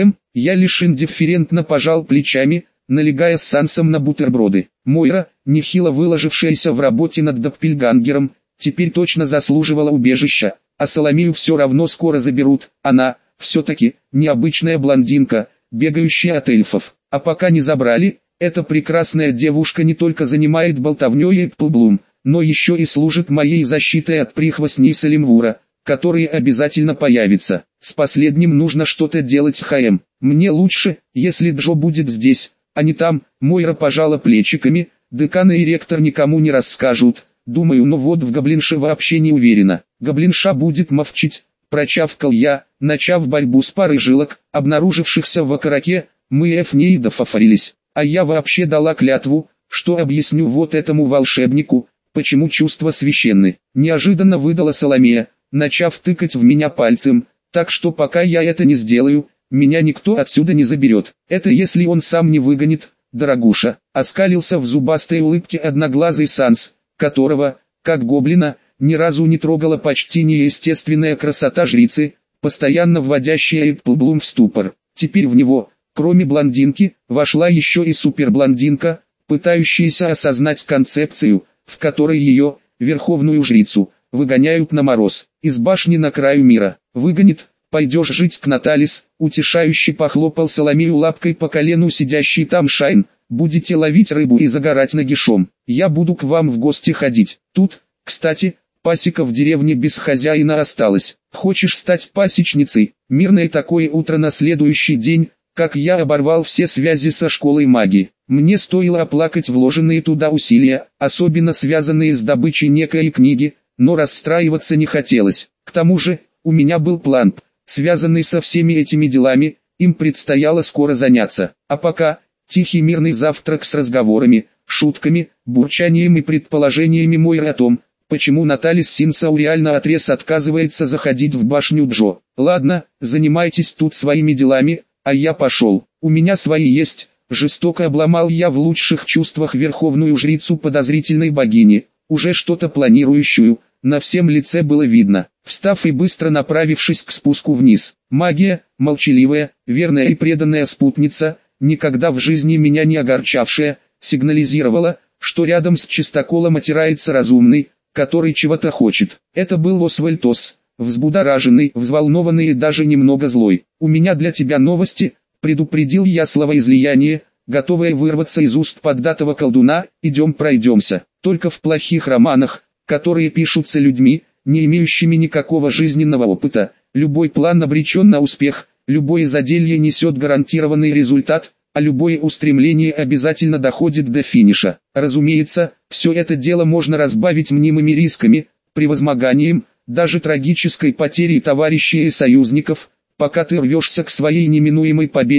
Я лишь индифферентно пожал плечами, налегая с Сансом на бутерброды. Мойра, нехило выложившаяся в работе над Доппельгангером, теперь точно заслуживала убежища, а Соломею все равно скоро заберут. Она, все-таки, необычная блондинка, бегающая от эльфов. А пока не забрали, эта прекрасная девушка не только занимает болтовнёй и Эпплблум, но еще и служит моей защитой от прихвостней Салимвура, которые обязательно появятся. С последним нужно что-то делать, Мне лучше, если Джо будет здесь, а не там. Мойра пожала плечиками, декан и ректор никому не расскажут. Думаю, но вот в гоблинше вообще не уверена. Гоблинша будет мовчить, прочавкал я, начав борьбу с парой жилок, обнаружившихся в окороке. Мы в ней дофафорились. А я вообще дала клятву, что объясню вот этому волшебнику, почему чувства священны. Неожиданно выдала Соломея, начав тыкать в меня пальцем, так что пока я это не сделаю, меня никто отсюда не заберет. Это если он сам не выгонит, дорогуша. Оскалился в зубастой улыбке одноглазый Санс, которого, как гоблина, ни разу не трогала почти неестественная красота жрицы, постоянно вводящая Эпплблум в ступор. Теперь в него, кроме блондинки, вошла еще и суперблондинка, пытающаяся осознать концепцию, в которой ее, верховную жрицу, выгоняют на мороз, из башни на краю мира. Выгонит, пойдешь жить к Наталис, утешающе похлопал Соломею лапкой по колену сидящий там Шайн, будете ловить рыбу и загорать нагишом. Я буду к вам в гости ходить. Тут, кстати, пасека в деревне без хозяина осталась. Хочешь стать пасечницей? Мирное такое утро на следующий день, как я оборвал все связи со школой магии. Мне стоило оплакать вложенные туда усилия, особенно связанные с добычей некой книги, но расстраиваться не хотелось. К тому же, у меня был план, связанный со всеми этими делами, им предстояло скоро заняться. А пока, тихий мирный завтрак с разговорами, шутками, бурчанием и предположениями Мойры о том, почему Наталис Синсау реально отрез отказывается заходить в башню Джо. Ладно, занимайтесь тут своими делами, а я пошел. У меня свои есть. Жестоко обломал я в лучших чувствах верховную жрицу подозрительной богини, уже что-то планирующую, на всем лице было видно. Встав и быстро направившись к спуску вниз, магия, молчаливая, верная и преданная спутница, никогда в жизни меня не огорчавшая, сигнализировала, что рядом с чистоколом отирается разумный, который чего-то хочет. Это был Освальд Ос, взбудораженный, взволнованный и даже немного злой. «У меня для тебя новости», — предупредил я словоизлияние, готовое вырваться из уст поддатого колдуна. «Идем пройдемся». Только в плохих романах, которые пишутся людьми, не имеющими никакого жизненного опыта, любой план обречен на успех, любое заделье несет гарантированный результат, а любое устремление обязательно доходит до финиша. Разумеется, все это дело можно разбавить мнимыми рисками, превозмоганием, даже трагической потерей товарищей и союзников, пока ты рвешься к своей неминуемой победе,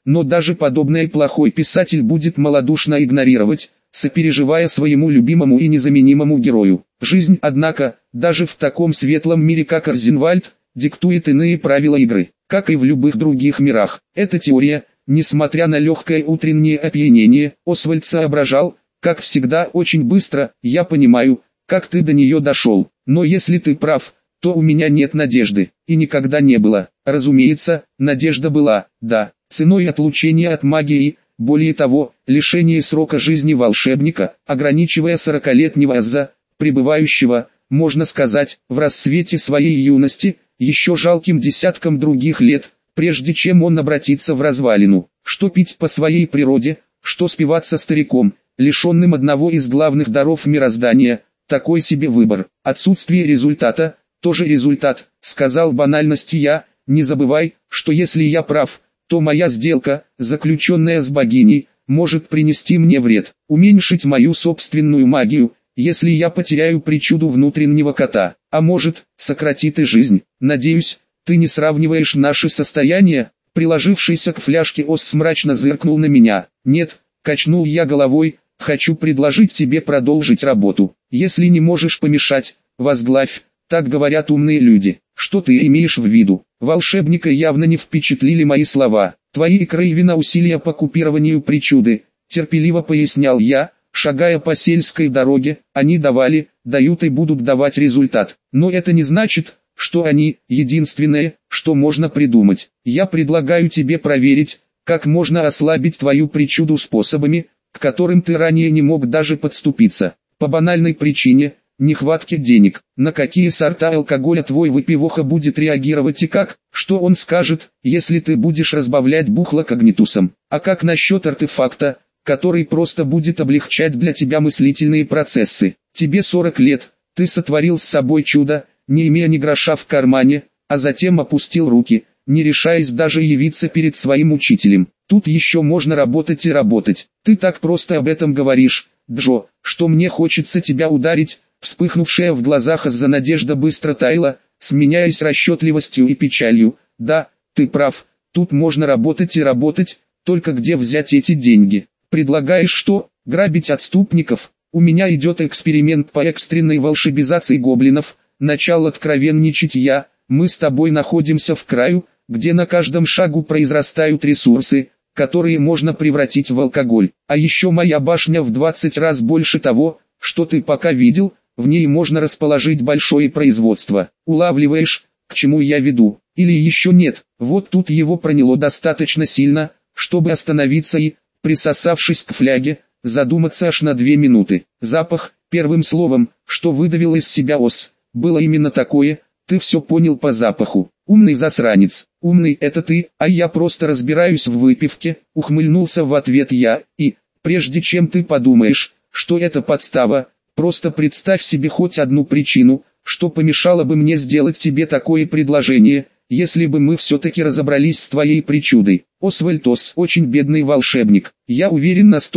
но даже подобное плохой писатель будет малодушно игнорировать, сопереживая своему любимому и незаменимому герою. Жизнь, однако, даже в таком светлом мире как Розенвальд, диктует иные правила игры, как и в любых других мирах. Эта теория, несмотря на легкое утреннее опьянение, Освальд соображал, как всегда очень быстро. Я понимаю, как ты до нее дошел, но если ты прав, то у меня нет надежды, и никогда не было. Разумеется, надежда была, да, ценой отлучения от магии, более того, лишение срока жизни волшебника, ограничивая 40-летнего Азза, пребывающего, можно сказать, в расцвете своей юности, еще жалким десяткам других лет, прежде чем он обратится в развалину. Что пить по своей природе, что спиваться стариком, лишенным одного из главных даров мироздания, такой себе выбор. Отсутствие результата, тоже результат, сказал банальности я. Не забывай, что если я прав, то моя сделка, заключенная с богиней, может принести мне вред, уменьшить мою собственную магию, если я потеряю причуду внутреннего кота, а может, сократит и жизнь. Надеюсь, ты не сравниваешь наши состояния. Приложившийся к фляжке Осс мрачно зыркнул на меня. Нет, качнул я головой, хочу предложить тебе продолжить работу. Если не можешь помешать, возглавь, так говорят умные люди. Что ты имеешь в виду? Волшебника явно не впечатлили мои слова. Твои и Крейвена усилия по купированию причуды, терпеливо пояснял я, шагая по сельской дороге, они давали, дают и будут давать результат. Но это не значит, что они единственное, что можно придумать. Я предлагаю тебе проверить, как можно ослабить твою причуду способами, к которым ты ранее не мог даже подступиться. По банальной причине – нехватки денег. На какие сорта алкоголя твой выпивоха будет реагировать и как, что он скажет, если ты будешь разбавлять бухло когнитусом. А как насчет артефакта, который просто будет облегчать для тебя мыслительные процессы. Тебе 40 лет, ты сотворил с собой чудо, не имея ни гроша в кармане, а затем опустил руки, не решаясь даже явиться перед своим учителем. Тут еще можно работать и работать. Ты так просто об этом говоришь, Джо, что мне хочется тебя ударить. Вспыхнувшая в глазах Азза надежда быстро таяла, сменяясь расчетливостью и печалью. Да, ты прав, тут можно работать и работать, только где взять эти деньги? Предлагаешь что, грабить отступников? У меня идет эксперимент по экстренной волшебизации гоблинов. Начал откровенничать я. Мы с тобой находимся в краю, где на каждом шагу произрастают ресурсы, которые можно превратить в алкоголь. А еще моя башня в 20 раз больше того, что ты пока видел. В ней можно расположить большое производство. Улавливаешь, к чему я веду? Или еще нет? Вот тут его проняло достаточно сильно, чтобы остановиться и, присосавшись к фляге, задуматься аж на 2 минуты. Запах, первым словом, что выдавил из себя Осс, было именно такое. Ты все понял по запаху. Умный засранец. Умный это ты, а я просто разбираюсь в выпивке, ухмыльнулся в ответ я. И, прежде чем ты подумаешь, что это подстава, просто представь себе хоть одну причину, что помешало бы мне сделать тебе такое предложение, если бы мы все-таки разобрались с твоей причудой. Освальд Осс очень бедный волшебник. Я уверен на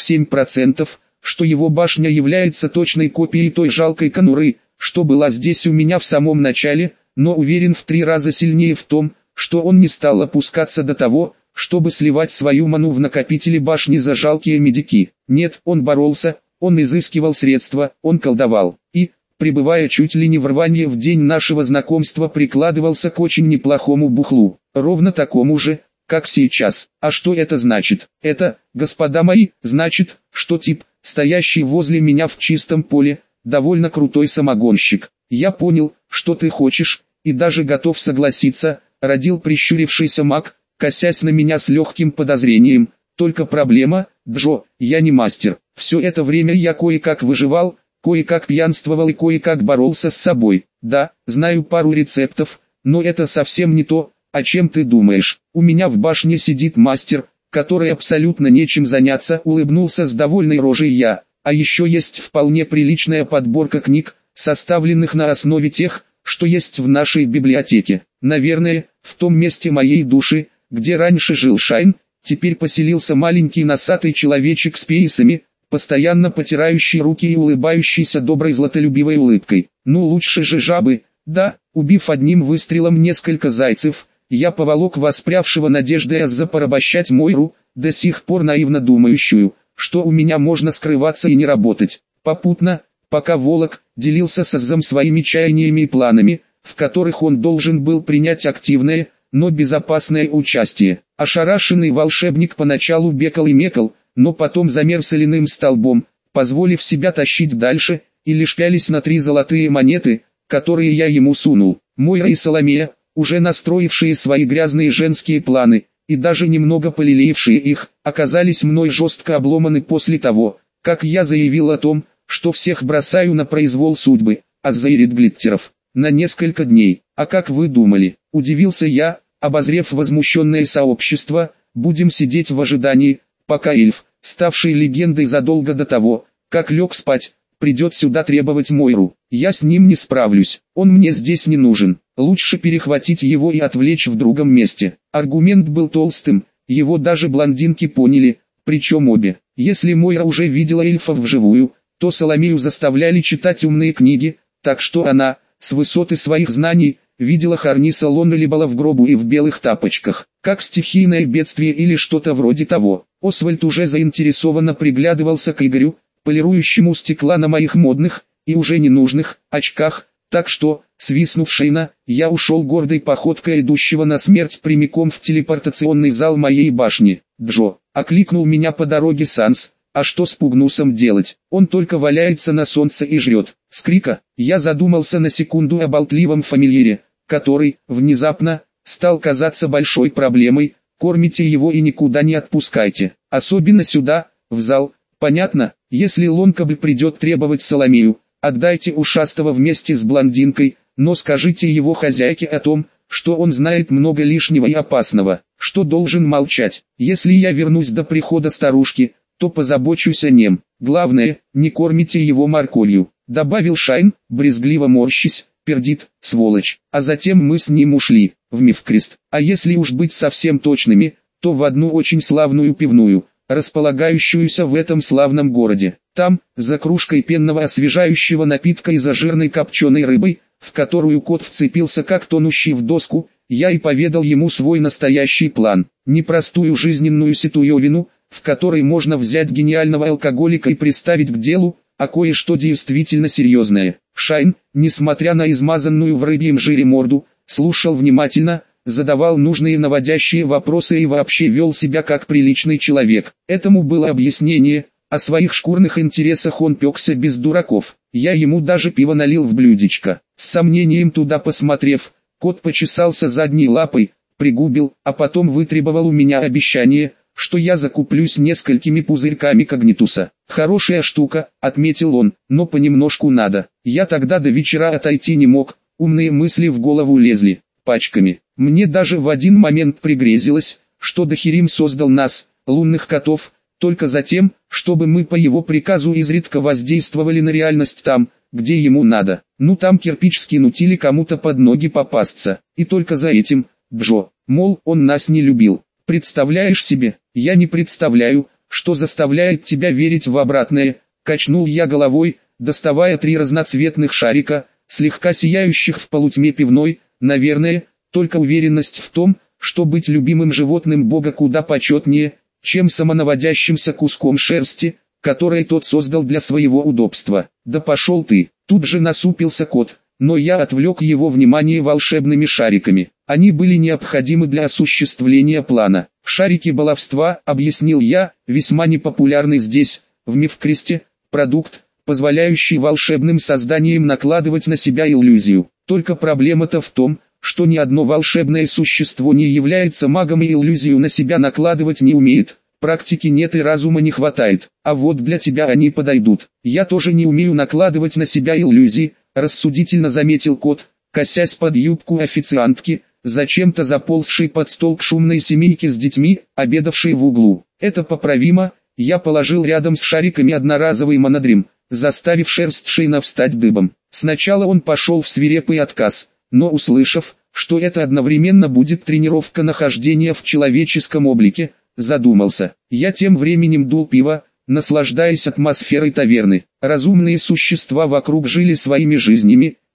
147%, что его башня является точной копией той жалкой конуры, что была здесь у меня в самом начале, но уверен в 3 раза сильнее в том, что он не стал опускаться до того, чтобы сливать свою ману в накопители башни за жалкие медики. Нет, он боролся. Он изыскивал средства, он колдовал, и, пребывая чуть ли не в рвании в день нашего знакомства, прикладывался к очень неплохому бухлу, ровно такому же, как сейчас. А что это значит? Это, господа мои, значит, что тип, стоящий возле меня в чистом поле, довольно крутой самогонщик. Я понял, что ты хочешь, и даже готов согласиться, родил прищурившийся маг, косясь на меня с легким подозрением. Только проблема, Джо, я не мастер. Все это время я кое-как выживал, кое-как пьянствовал и кое-как боролся с собой. Да, знаю пару рецептов, но это совсем не то, о чем ты думаешь. У меня в башне сидит мастер, который абсолютно нечем заняться, улыбнулся с довольной рожей я. А еще есть вполне приличная подборка книг, составленных на основе тех, что есть в нашей библиотеке. Наверное, в том месте моей души, где раньше жил Шайн, теперь поселился маленький носатый человечек с пейсами, постоянно потирающий руки и улыбающийся доброй златолюбивой улыбкой. Ну лучше же жабы, да, убив одним выстрелом несколько зайцев, я поволок воспрявшего надеждой Азза порабощать Мойру, до сих пор наивно думающую, что у меня можно скрываться и не работать. Попутно, пока Волок делился с Аззом своими чаяниями и планами, в которых он должен был принять активное, но безопасное участие. Ошарашенный волшебник поначалу бекал и мекал, но потом замер соляным столбом, позволив себя тащить дальше, и лишь пялись на 3 золотые монеты, которые я ему сунул. Мойра и Соломея, уже настроившие свои грязные женские планы, и даже немного полелеявшие их, оказались мной жестко обломаны после того, как я заявил о том, что всех бросаю на произвол судьбы, Азза и Редглиттеров, на несколько дней. А как вы думали? Удивился я, обозрев возмущенное сообщество. Будем сидеть в ожидании, пока эльф, ставший легендой задолго до того, как лег спать, придет сюда требовать Мойру. Я с ним не справлюсь, он мне здесь не нужен. Лучше перехватить его и отвлечь в другом месте. Аргумент был толстым, его даже блондинки поняли, причем обе. Если Мойра уже видела эльфов вживую, то Соломею заставляли читать умные книги, так что она, с высоты своих знаний, видела Харниса Лоннелибала в гробу и в белых тапочках, как стихийное бедствие или что-то вроде того. Освальд уже заинтересованно приглядывался к Игорю, полирующему стекла на моих модных, и уже ненужных, очках, так что, свистнув Шейна, я ушел гордой походкой идущего на смерть прямиком в телепортационный зал моей башни. «Джо», — окликнул меня по дороге Санс, — «а что с Пугнусом делать? Он только валяется на солнце и жрет». С крика, я задумался на секунду о болтливом фамильяре, который, внезапно, стал казаться большой проблемой. Кормите его и никуда не отпускайте, особенно сюда, в зал. Понятно, если Лонкабль придет требовать Соломею, отдайте ушастого вместе с блондинкой, но скажите его хозяйке о том, что он знает много лишнего и опасного, что должен молчать. Если я вернусь до прихода старушки, то позабочусь о нем. Главное, не кормите его морковью, добавил Шайн, брезгливо морщись. Пердит, сволочь. А затем мы с ним ушли, в Мифкрест. А если уж быть совсем точными, то в одну очень славную пивную, располагающуюся в этом славном городе. Там, за кружкой пенного освежающего напитка и за жирной копченой рыбой, в которую кот вцепился как тонущий в доску, я и поведал ему свой настоящий план. Непростую жизненную ситуевину, в которой можно взять гениального алкоголика и приставить к делу, а кое-что действительно серьезное. Шайн, несмотря на измазанную в рыбьем жире морду, слушал внимательно, задавал нужные наводящие вопросы и вообще вел себя как приличный человек. Этому было объяснение, о своих шкурных интересах он пекся без дураков. Я ему даже пиво налил в блюдечко. С сомнением туда посмотрев, кот почесался задней лапой, пригубил, а потом вытребовал у меня обещание, что я закуплюсь несколькими пузырьками Когнитуса. «Хорошая штука», — отметил он, — «но понемножку надо». Я тогда до вечера отойти не мог, умные мысли в голову лезли, пачками. Мне даже в один момент пригрезилось, что Дахирим создал нас, лунных котов, только за тем, чтобы мы по его приказу изредка воздействовали на реальность там, где ему надо. Ну там кирпич скинуть или кому-то под ноги попасться. И только за этим, Джо, мол, он нас не любил. Представляешь себе? Я не представляю, что заставляет тебя верить в обратное. Качнул я головой, доставая 3 разноцветных шарика, слегка сияющих в полутьме пивной. Наверное, только уверенность в том, что быть любимым животным Бога куда почетнее, чем самонаводящимся куском шерсти, который тот создал для своего удобства. Да пошел ты, тут же насупился кот, но я отвлек его внимание волшебными шариками. Они были необходимы для осуществления плана. Шарики баловства, объяснил я, весьма непопулярны здесь, в Мифкресте, продукт, позволяющий волшебным созданиям накладывать на себя иллюзию. Только проблема-то в том, что ни одно волшебное существо не является магом и иллюзию на себя накладывать не умеет. Практики нет и разума не хватает, а вот для тебя они подойдут. Я тоже не умею накладывать на себя иллюзии, рассудительно заметил кот, косясь под юбку официантки, зачем-то заползшей под стол к шумной семейке с детьми, обедавшей в углу. Это поправимо. Я положил рядом с шариками одноразовый монодрим, заставив шерсть Шейна встать дыбом. Сначала он пошел в свирепый отказ, но услышав, что это одновременно будет тренировка нахождения в человеческом облике, задумался. Я тем временем дул пиво, наслаждаясь атмосферой таверны. Разумные существа вокруг жили своими жизнями,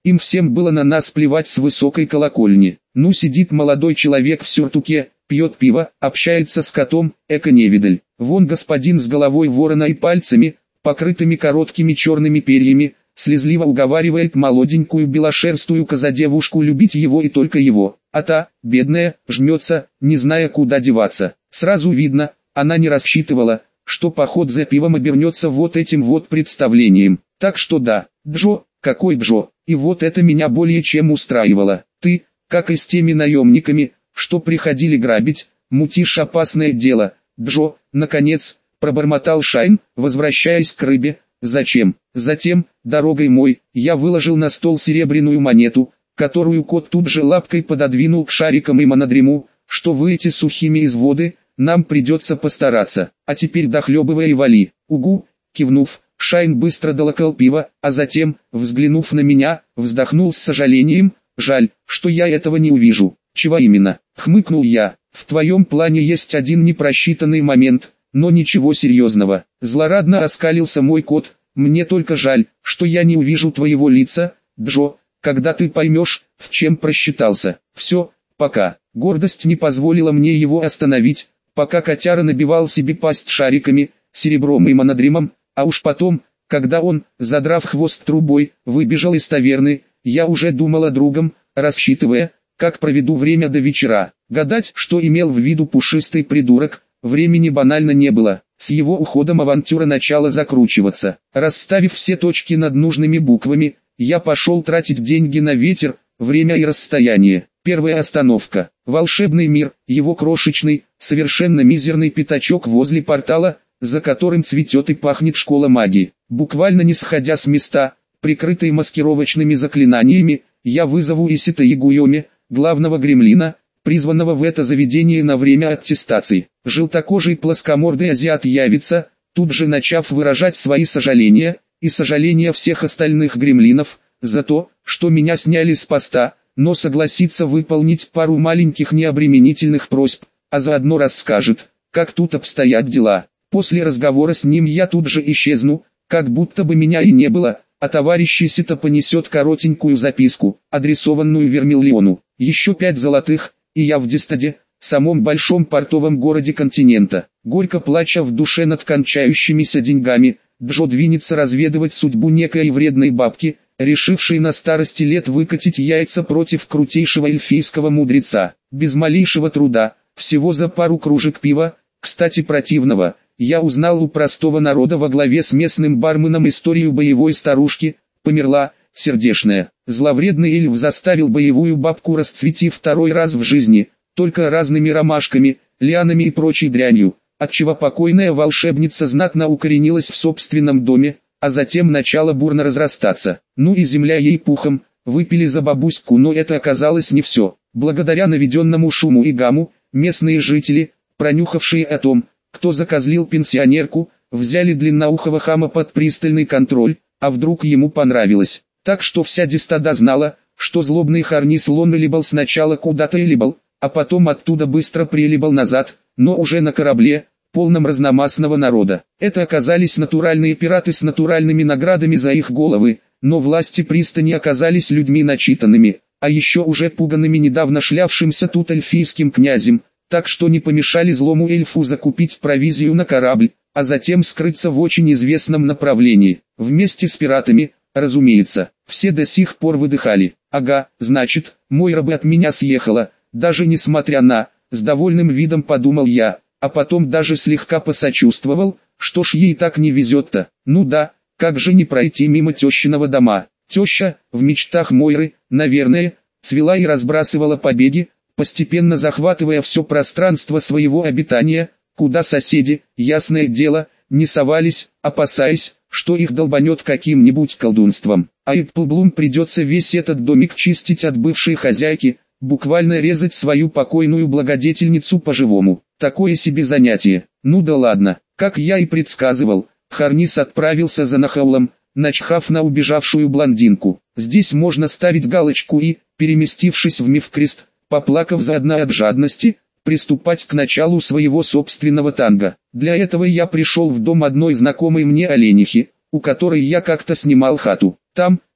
Им всем было на нас плевать с высокой колокольни. Ну сидит молодой человек в сюртуке, пьет пиво, общается с котом, эко-невидаль. Вон господин с головой ворона и пальцами, покрытыми короткими черными перьями, слезливо уговаривает молоденькую белошерстую козадевушку любить его и только его. А та, бедная, жмется, не зная куда деваться. Сразу видно, она не рассчитывала, что поход за пивом обернется вот этим вот представлением. Так что да, Джо, какой Джо, и вот это меня более чем устраивало. Ты, как и с теми наемниками, что приходили грабить, мутишь опасное дело. Джо, наконец, пробормотал Шайн, возвращаясь к рыбе. Зачем? Затем, дорогой мой, я выложил на стол серебряную монету, которую кот тут же лапкой пододвинул к шарикам и монодриму, что выйти сухими из воды, нам придется постараться. А теперь дохлебывай и вали. Угу, кивнув, Шайн быстро долокал пиво, а затем, взглянув на меня, вздохнул с сожалением. Жаль, что я этого не увижу. Чего именно? Хмыкнул я. В твоем плане есть один непросчитанный момент, но ничего серьезного. Злорадно оскалился мой кот. Мне только жаль, что я не увижу твоего лица, Джо, когда ты поймешь, в чем просчитался. Все, пока. Гордость не позволила мне его остановить, пока котяра набивал себе пасть шариками, серебром и монодримом, а уж потом, когда он, задрав хвост трубой, выбежал из таверны, я уже думал о другом, рассчитывая, как проведу время до вечера. Гадать, что имел в виду пушистый придурок, времени банально не было. С его уходом авантюра начала закручиваться. Расставив все точки над нужными буквами, я пошел тратить деньги на ветер, время и расстояние. Первая остановка. Волшебный мир, его крошечный, совершенно мизерный пятачок возле портала, за которым цветет и пахнет школа магии. Буквально не сходя с места, прикрытый маскировочными заклинаниями, я вызову Исита Ягуйоми, главного гремлина, призванного в это заведение на время аттестации. Желтокожий плоскомордый азиат явится, тут же начав выражать свои сожаления, и сожаления всех остальных гремлинов, за то, что меня сняли с поста, но согласится выполнить пару маленьких необременительных просьб, а заодно расскажет, как тут обстоят дела. После разговора с ним я тут же исчезну, как будто бы меня и не было, а товарищ Исита понесет коротенькую записку, адресованную Вермиллиону. Еще 5 золотых, и я в Дистаде, самом большом портовом городе континента. Горько плача в душе над кончающимися деньгами, Джо двинется разведывать судьбу некой вредной бабки, решившей на старости лет выкатить яйца против крутейшего эльфийского мудреца. Без малейшего труда, всего за пару кружек пива, кстати противного, я узнал у простого народа во главе с местным барменом историю боевой старушки, померла, сердечная. Зловредный эльф заставил боевую бабку расцвести второй раз в жизни, только разными ромашками, лианами и прочей дрянью, отчего покойная волшебница знатно укоренилась в собственном доме, а затем начала бурно разрастаться. Ну и земля ей пухом, выпили за бабуську, но это оказалось не все. Благодаря наведенному шуму и гамму, местные жители, пронюхавшие о том, кто закозлил пенсионерку, взяли длинноухого хама под пристальный контроль, а вдруг ему понравилось. Так что вся Дистада знала, что злобный Харнис Лоннелибал сначала куда-то элибал, а потом оттуда быстро прилибал назад, но уже на корабле, полном разномастного народа. Это оказались натуральные пираты с натуральными наградами за их головы, но власти пристани оказались людьми начитанными, а еще уже пуганными недавно шлявшимся тут эльфийским князем, так что не помешали злому эльфу закупить провизию на корабль, а затем скрыться в очень известном направлении. Вместе с пиратами, разумеется, все до сих пор выдыхали. Ага, значит, Мойра бы от меня съехала, даже несмотря на, с довольным видом подумал я, а потом даже слегка посочувствовал, что ж ей так не везет-то. Ну да, как же не пройти мимо тещиного дома. Теща, в мечтах Мойры, наверное, цвела и разбрасывала побеги, постепенно захватывая все пространство своего обитания, куда соседи, ясное дело, не совались, опасаясь, что их долбанет каким-нибудь колдунством. А Эпплблум придется весь этот домик чистить от бывшей хозяйки, буквально резать свою покойную благодетельницу по-живому. Такое себе занятие. Ну да ладно, как я и предсказывал, Харнис отправился за Нахаулом, начхав на убежавшую блондинку. Здесь можно ставить галочку и, переместившись в Мифкрест, поплакав заодно от жадности, приступать к началу своего собственного танго. Для этого я пришел в дом одной знакомой мне оленихи, у которой я как-то снимал хату. Там,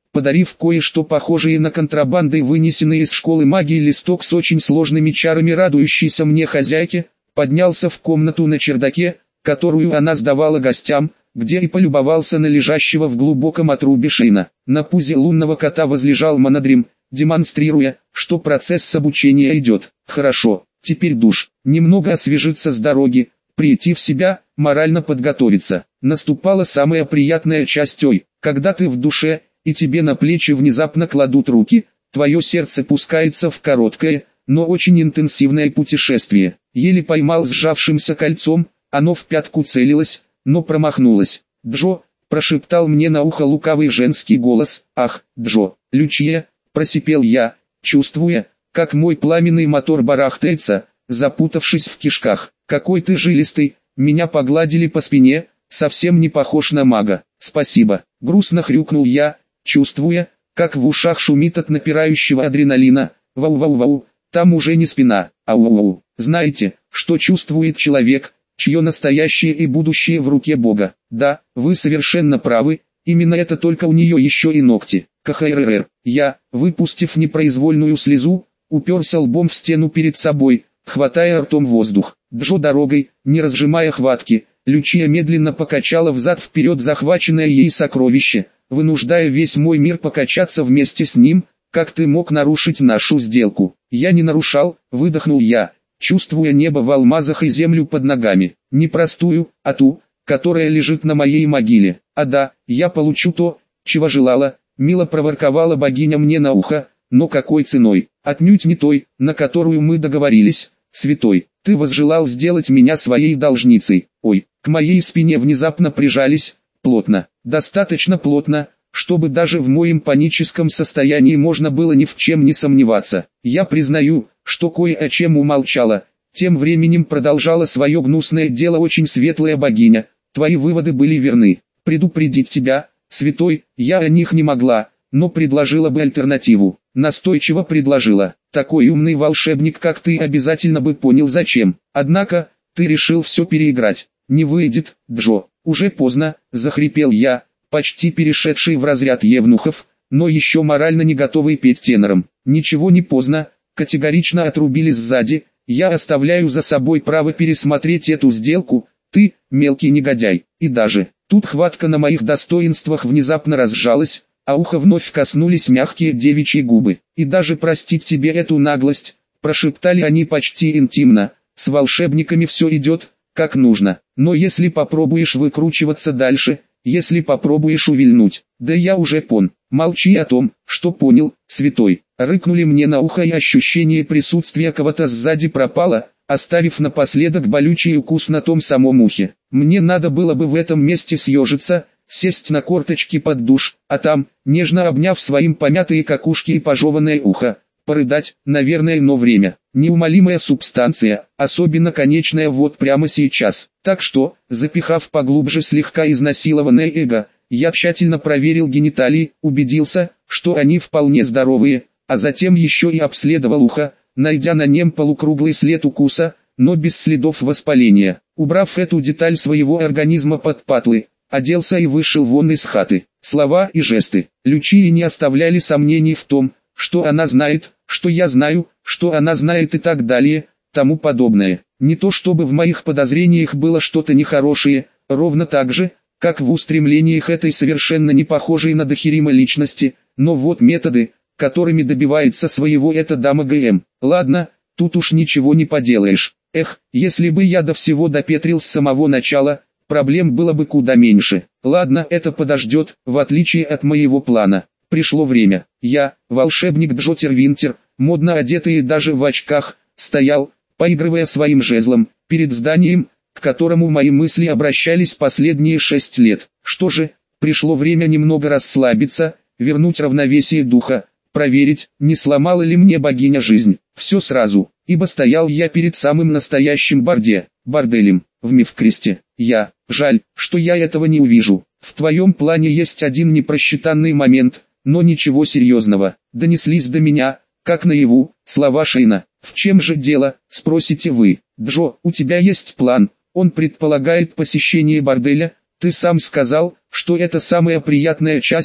подарив кое-что похожее на контрабандой вынесенный из школы магии листок с очень сложными чарами радующейся мне хозяйке, поднялся в комнату на чердаке, которую она сдавала гостям, где и полюбовался на лежащего в глубоком отрубе Шейна. На пузе лунного кота возлежал Монодрим, демонстрируя, что процесс обучения идет. Хорошо, теперь душ, немного освежиться с дороги, прийти в себя, морально подготовиться. Наступала самая приятная часть когда ты в душе, и тебе на плечи внезапно кладут руки, твое сердце пускается в короткое, но очень интенсивное путешествие. Еле поймал сжавшимся кольцом, оно в пятку целилось, но промахнулось. «Джо», — прошептал мне на ухо лукавый женский голос. «Ах, Джо, Лючия», — просипел я, чувствуя, как мой пламенный мотор барахтается, запутавшись в кишках. «Какой ты жилистый», — меня погладили по спине, совсем не похож на мага. «Спасибо», — грустно хрюкнул я, чувствуя, как в ушах шумит от напирающего адреналина. «Вау-вау-вау, там уже не спина, ау-ау-ау». Знаете, что чувствует человек, чье настоящее и будущее в руке Бога? Да, вы совершенно правы, именно это, только у нее еще и ногти. КХРР. Я, выпустив непроизвольную слезу, уперся лбом в стену перед собой, хватая ртом воздух. Джо дорогой, не разжимая хватки, Лючия медленно покачала взад-вперед захваченное ей сокровище, вынуждая весь мой мир покачаться вместе с ним. «Как ты мог нарушить нашу сделку?» «Я не нарушал», — выдохнул я, чувствуя небо в алмазах и землю под ногами. Не простую, а ту, которая лежит на моей могиле. «А да, я получу то, чего желала», — мило проворковала богиня мне на ухо. «Но какой ценой? Отнюдь не той, на которую мы договорились, святой. Ты возжелал сделать меня своей должницей». Ой, к моей спине внезапно прижались, плотно, достаточно плотно, чтобы даже в моем паническом состоянии можно было ни в чем не сомневаться. Я признаю, что кое о чем умолчала. Тем временем продолжала свое гнусное дело очень светлая богиня. Твои выводы были верны. Предупредить тебя, святой, я о них не могла, но предложила бы альтернативу. Настойчиво предложила. Такой умный волшебник, как ты, обязательно бы понял зачем. Однако, ты решил все переиграть. Не выйдет, Джо. Уже поздно, захрипел я, почти перешедший в разряд евнухов, но еще морально не готовый петь тенором. Ничего не поздно, категорично отрубили сзади. Я оставляю за собой право пересмотреть эту сделку. Ты, мелкий негодяй. И даже, тут хватка на моих достоинствах внезапно разжалась, а ухо вновь коснулись мягкие девичьи губы. И даже простить тебе эту наглость, прошептали они почти интимно. С волшебниками все идет, как нужно. Но если попробуешь выкручиваться дальше, если попробуешь увильнуть, да я уже молчи о том, что понял, святой. Рыкнули мне на ухо, и ощущение присутствия кого-то сзади пропало, оставив напоследок болючий укус на том самом ухе. Мне надо было бы в этом месте съежиться, сесть на корточки под душ, а там, нежно обняв своим помятые какушки и пожеванное ухо, порыдать, наверное, но время. Неумолимая субстанция, особенно конечная вот прямо сейчас. Так что, запихав поглубже слегка изнасилованное эго, я тщательно проверил гениталии, убедился, что они вполне здоровые, а затем еще и обследовал ухо, найдя на нем полукруглый след укуса, но без следов воспаления. Убрав эту деталь своего организма под патлы, оделся и вышел вон из хаты. Слова и жесты Лючии не оставляли сомнений в том, что она знает, что я знаю, что она знает и так далее, тому подобное. Не то чтобы в моих подозрениях было что-то нехорошее, ровно так же, как в устремлениях этой совершенно не похожей на Дахирима личности, но вот методы, которыми добивается своего эта дама ГМ. Ладно, тут уж ничего не поделаешь. Эх, если бы я до всего допетрил с самого начала, проблем было бы куда меньше. Ладно, это подождет, в отличие от моего плана. Пришло время. Я, волшебник Джо Тервинтер, модно одетый и даже в очках, стоял, поигрывая своим жезлом, перед зданием, к которому мои мысли обращались последние 6 лет. Что же, пришло время немного расслабиться, вернуть равновесие духа, проверить, не сломала ли мне богиня жизнь. Все сразу, ибо стоял я перед самым настоящим борделем, в Мифкресте. Жаль, что я этого не увижу. В твоем плане есть один непросчитанный момент, но ничего серьезного. Донеслись до меня, как наяву, слова Шейна. В чем же дело, спросите вы? Джо, у тебя есть план, он предполагает посещение борделя, ты сам сказал, что это самая приятная часть,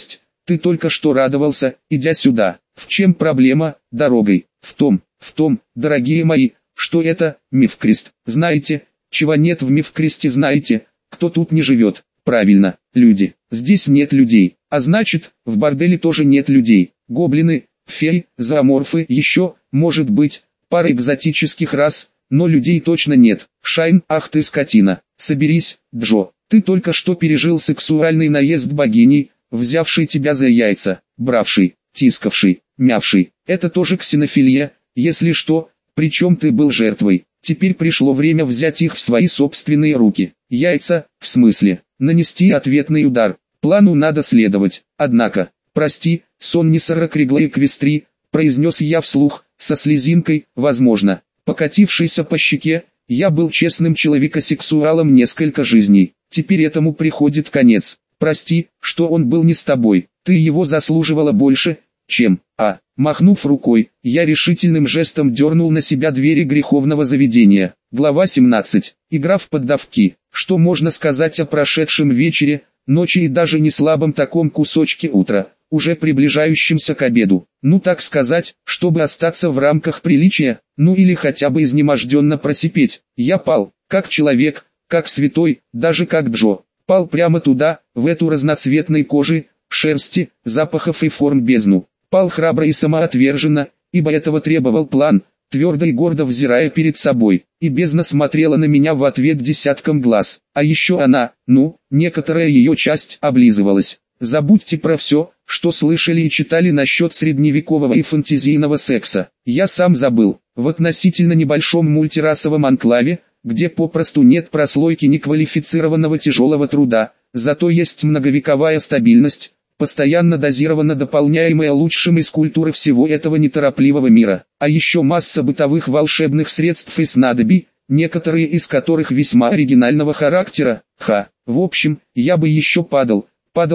Ты только что радовался, идя сюда. В чем проблема, дорогой? В том, дорогие мои, что это Мифкрест. Знаете, чего нет в Мифкресте, знаете, кто тут не живет? Правильно, люди. Здесь нет людей, а значит, в борделе тоже нет людей. Гоблины, феи, зооморфы, еще, может быть, пара экзотических рас, но людей точно нет. Шайн, ах ты скотина, соберись, Джо. Ты только что пережил сексуальный наезд богини, взявший тебя за яйца, бравший, тискавший, мявший. Это тоже ксенофилия, если что, причем ты был жертвой. Теперь пришло время взять их в свои собственные руки. Яйца, в смысле, нанести ответный удар. Плану надо следовать. Однако, прости, Соннисара Криглая Квестри, произнес я вслух, со слезинкой, возможно, покатившейся по щеке. Я был честным человекосексуалом несколько жизней. Теперь этому приходит конец. Прости, что он был не с тобой. Ты его заслуживала больше, чем... Махнув рукой, я решительным жестом дернул на себя двери греховного заведения. Глава 17. Игра в поддавки. Что можно сказать о прошедшем вечере, ночи и даже не слабом таком кусочке утра, уже приближающемся к обеду? Ну так сказать, чтобы остаться в рамках приличия, ну или хотя бы изнеможденно просипеть. Я пал, как человек, как святой, даже как Джо. Пал прямо туда, в эту разноцветной кожи, шерсти, запахов и форм бездну. Пал храбро и самоотверженно, ибо этого требовал план, твердо и гордо взирая перед собой, и бездна смотрела на меня в ответ десятком глаз. А еще она, некоторая ее часть облизывалась. Забудьте про все, что слышали и читали насчет средневекового и фантазийного секса. Я сам забыл. В относительно небольшом мультирасовом анклаве, где попросту нет прослойки неквалифицированного тяжелого труда, зато есть многовековая стабильность, постоянно дозированно дополняемая лучшим из культуры всего этого неторопливого мира, а еще масса бытовых волшебных средств и снадобий, некоторые из которых весьма оригинального характера. В общем, я бы еще падал,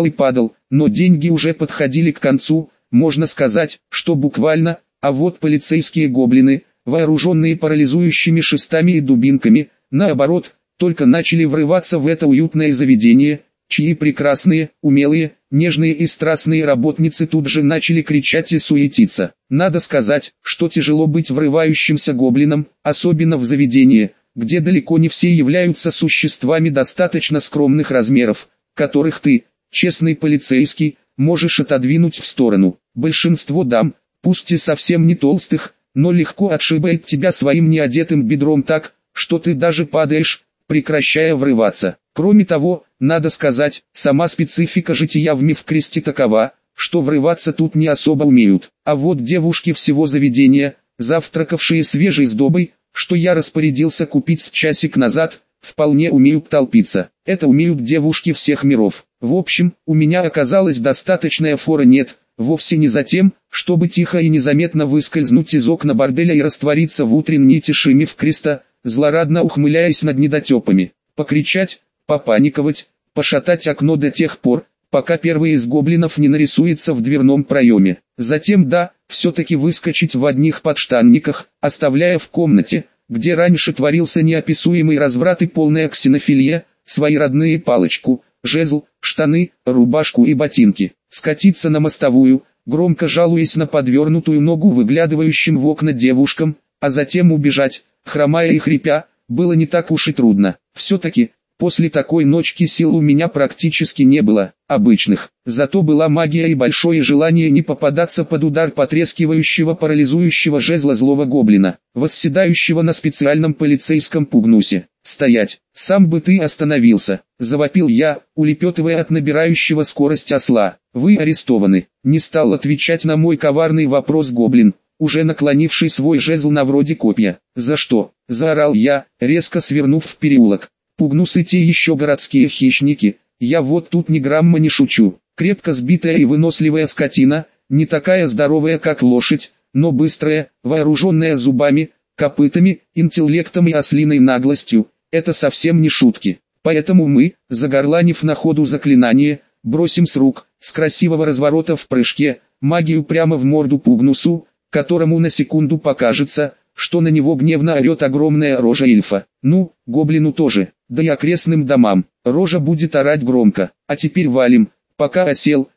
но деньги уже подходили к концу, можно сказать, что буквально, а вот полицейские гоблины, вооруженные парализующими шестами и дубинками, наоборот, только начали врываться в это уютное заведение, чьи прекрасные, умелые, нежные и страстные работницы тут же начали кричать и суетиться. Надо сказать, что тяжело быть врывающимся гоблином, особенно в заведении, где далеко не все являются существами достаточно скромных размеров, которых ты, честный полицейский, можешь отодвинуть в сторону. Большинство дам, пусть и совсем не толстых, но легко отшибает тебя своим неодетым бедром так, что ты даже падаешь, прекращая врываться. Кроме того, надо сказать, сама специфика жития в Мифкресте такова, что врываться тут не особо умеют. А вот девушки всего заведения, завтракавшие свежей сдобой, что я распорядился купить с часик назад, вполне умеют толпиться. Это умеют девушки всех миров. В общем, у меня оказалось достаточная фора вовсе не за тем, чтобы тихо и незаметно выскользнуть из окна борделя и раствориться в утренней тиши Мифкреста, злорадно ухмыляясь над недотепами, покричать, попаниковать, пошатать окно до тех пор, пока первый из гоблинов не нарисуется в дверном проеме. Затем все-таки выскочить в одних подштанниках, оставляя в комнате, где раньше творился неописуемый разврат и полная ксенофилия, свои родные палочку, жезл, штаны, рубашку и ботинки. Скатиться на мостовую, громко жалуясь на подвернутую ногу выглядывающим в окна девушкам, а затем убежать, хромая и хрипя, было не так уж и трудно. Все-таки, после такой ночки сил у меня практически не было, обычных. Зато была магия и большое желание не попадаться под удар потрескивающего парализующего жезла злого гоблина, восседающего на специальном полицейском пугнусе. «Стоять! Сам бы ты остановился!» — завопил я, улепетывая от набирающего скорость осла. «Вы арестованы!» — не стал отвечать на мой коварный вопрос гоблин, уже наклонивший свой жезл на вроде копья. «За что?» — заорал я, резко свернув в переулок. «Пугнусы те еще городские хищники, я вот тут ни грамма не шучу. Крепко сбитая и выносливая скотина, не такая здоровая как лошадь, но быстрая, вооруженная зубами, копытами, интеллектом и ослиной наглостью, это совсем не шутки. Поэтому мы, загорланив на ходу заклинание, бросим с рук, с красивого разворота в прыжке, магию прямо в морду пугнусу, которому на секунду покажется, что на него гневно орет огромная рожа эльфа. Ну, гоблину тоже, да и окрестным домам. Рожа будет орать громко. А теперь валим, пока осел,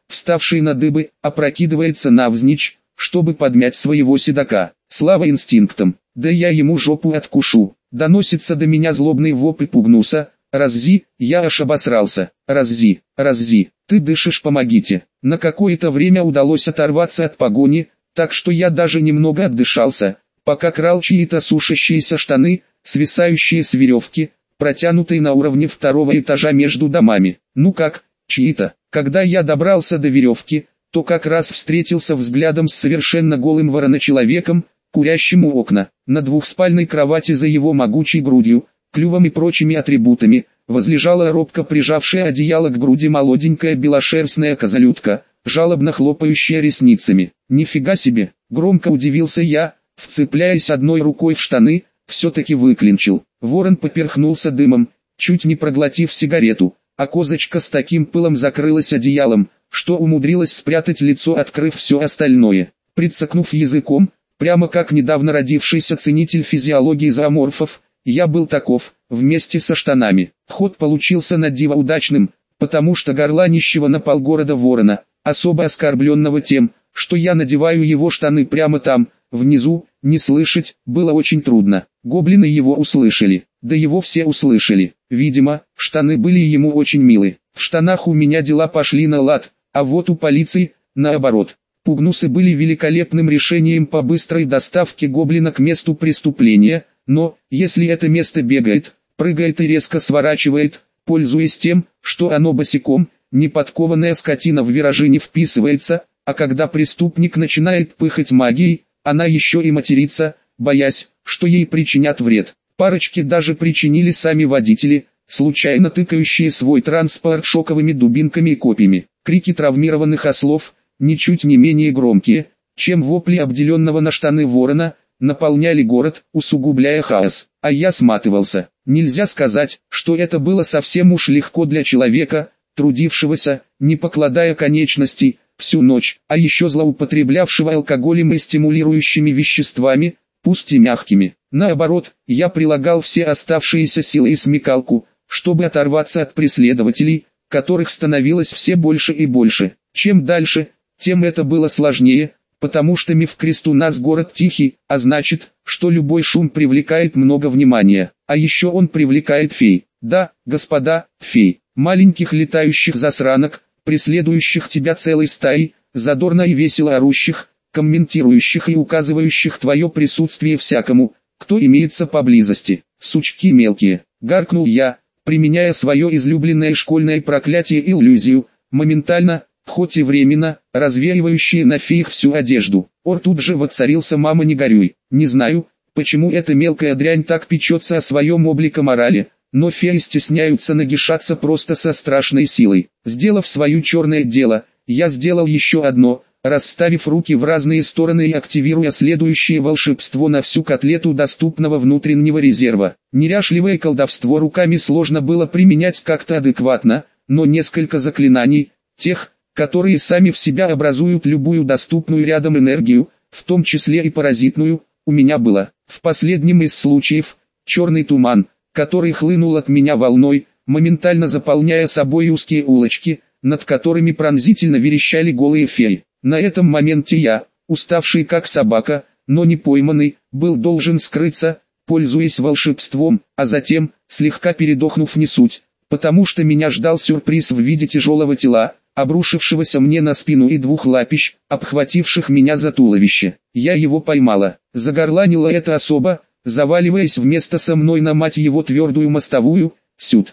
вставший на дыбы, опрокидывается навзничь, чтобы подмять своего седока. Слава инстинктам, да я ему жопу откушу. Доносится до меня злобный вопль Пугнуса: «Раззи, я аж обосрался! Раззи, Раззи, ты дышишь, помогите!» На какое-то время удалось оторваться от погони, так что я даже немного отдышался, пока крал чьи-то сушащиеся штаны, свисающие с веревки, протянутой на уровне второго этажа между домами. Ну как, чьи-то? Когда я добрался до веревки, то как раз встретился взглядом с совершенно голым вороночеловеком, курящим у окна. На двухспальной кровати за его могучей грудью, клювом и прочими атрибутами, возлежала робко прижавшая одеяло к груди молоденькая белошерстная козалютка, жалобно хлопающая ресницами. «Нифига себе!» — громко удивился я, вцепляясь одной рукой в штаны, все-таки выклинчил. Ворон поперхнулся дымом, чуть не проглотив сигарету, а козочка с таким пылом закрылась одеялом, что умудрилась спрятать лицо, открыв все остальное. Прицокнув языком, прямо как недавно родившийся ценитель физиологии зооморфов, я был таков, вместе со штанами. Ход получился на диво удачным, потому что горланищего на полгорода ворона, особо оскорбленного тем, что я надеваю его штаны прямо там, внизу, не слышать было очень трудно. Гоблины его услышали, да его все услышали. Видимо, штаны были ему очень милы. В штанах у меня дела пошли на лад, а вот у полиции, наоборот. Пугнусы были великолепным решением по быстрой доставке гоблина к месту преступления, но, если это место бегает, прыгает и резко сворачивает, пользуясь тем, что оно босиком, неподкованная скотина в виражи не вписывается, а когда преступник начинает пыхать магией, она еще и матерится, боясь, что ей причинят вред. Парочке даже причинили сами водители, случайно тыкающие свой транспорт шоковыми дубинками и копьями. Крики травмированных ослов, ничуть не менее громкие, чем вопли обделенного на штаны ворона, наполняли город, усугубляя хаос. А я сматывался. Нельзя сказать, что это было совсем уж легко для человека, трудившегося, не покладая конечностей, всю ночь, а еще злоупотреблявшего алкоголем и стимулирующими веществами, пусть и мягкими. Наоборот, я прилагал все оставшиеся силы и смекалку, чтобы оторваться от преследователей, которых становилось все больше и больше. Чем дальше, тем это было сложнее, потому что Мифкрест у нас город тихий, а значит, что любой шум привлекает много внимания. А еще он привлекает фей. Да, господа, фей. Маленьких летающих засранок, преследующих тебя целой стаей, задорно и весело орущих, комментирующих и указывающих твое присутствие всякому, кто имеется поблизости. Сучки мелкие, гаркнул я, применяя свое излюбленное школьное проклятие иллюзию, моментально, хоть и временно, развеивающее на феях всю одежду. Ор тут же воцарился: «Мама, не горюй». Не знаю, почему эта мелкая дрянь так печется о своем облике морали, но феи стесняются нагишаться просто со страшной силой. Сделав свое черное дело, я сделал еще одно, расставив руки в разные стороны и активируя следующее волшебство на всю котлету доступного внутреннего резерва. Неряшливое колдовство руками сложно было применять как-то адекватно, но несколько заклинаний, тех, которые сами в себя образуют любую доступную рядом энергию, в том числе и паразитную, у меня было. В последнем из случаев, черный туман, который хлынул от меня волной, моментально заполняя собой узкие улочки, над которыми пронзительно верещали голые феи. На этом моменте я, уставший как собака, но не пойманный, был должен скрыться, пользуясь волшебством, а затем, слегка передохнув, не суть, потому что меня ждал сюрприз в виде тяжелого тела, обрушившегося мне на спину, и двух лапищ, обхвативших меня за туловище. Я его поймала. Загорланила это особо, заваливаясь вместо со мной на мать его твердую мостовую. Сюд.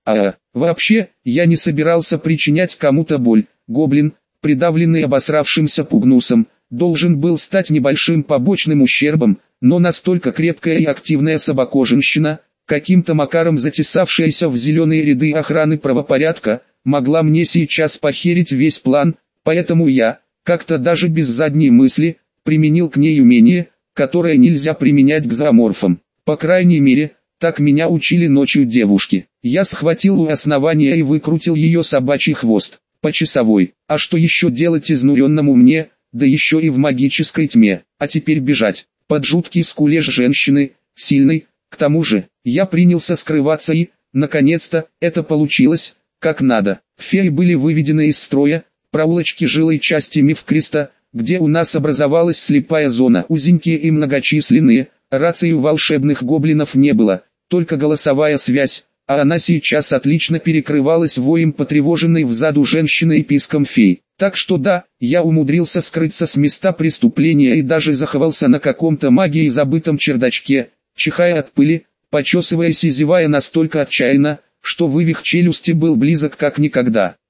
Вообще, я не собирался причинять кому-то боль. Гоблин, придавленный обосравшимся Пугнусом, должен был стать небольшим побочным ущербом, но настолько крепкая и активная собакоженщина, каким-то макаром затесавшаяся в зеленые ряды охраны правопорядка, могла мне сейчас похерить весь план, поэтому я, как-то даже без задней мысли, применил к ней умение, которое нельзя применять к зооморфам. По крайней мере, так меня учили ночью девушки. Я схватил у основания и выкрутил ее собачий хвост, по часовой. А что еще делать изнуренному мне, да еще и в магической тьме? А теперь бежать, под жуткий скулеж женщины, сильной. К тому же, я принялся скрываться и, наконец-то, это получилось, как надо. Феи были выведены из строя, проулочки жилой части Мифкреста, где у нас образовалась слепая зона, узенькие и многочисленные, рации у волшебных гоблинов не было, только голосовая связь, а она сейчас отлично перекрывалась воем потревоженной взаду женщины и писком фей. Так что да, я умудрился скрыться с места преступления и даже заховался на каком-то магией забытом чердачке, чихая от пыли, почесываясь и зевая настолько отчаянно, что вывих челюсти был близок как никогда.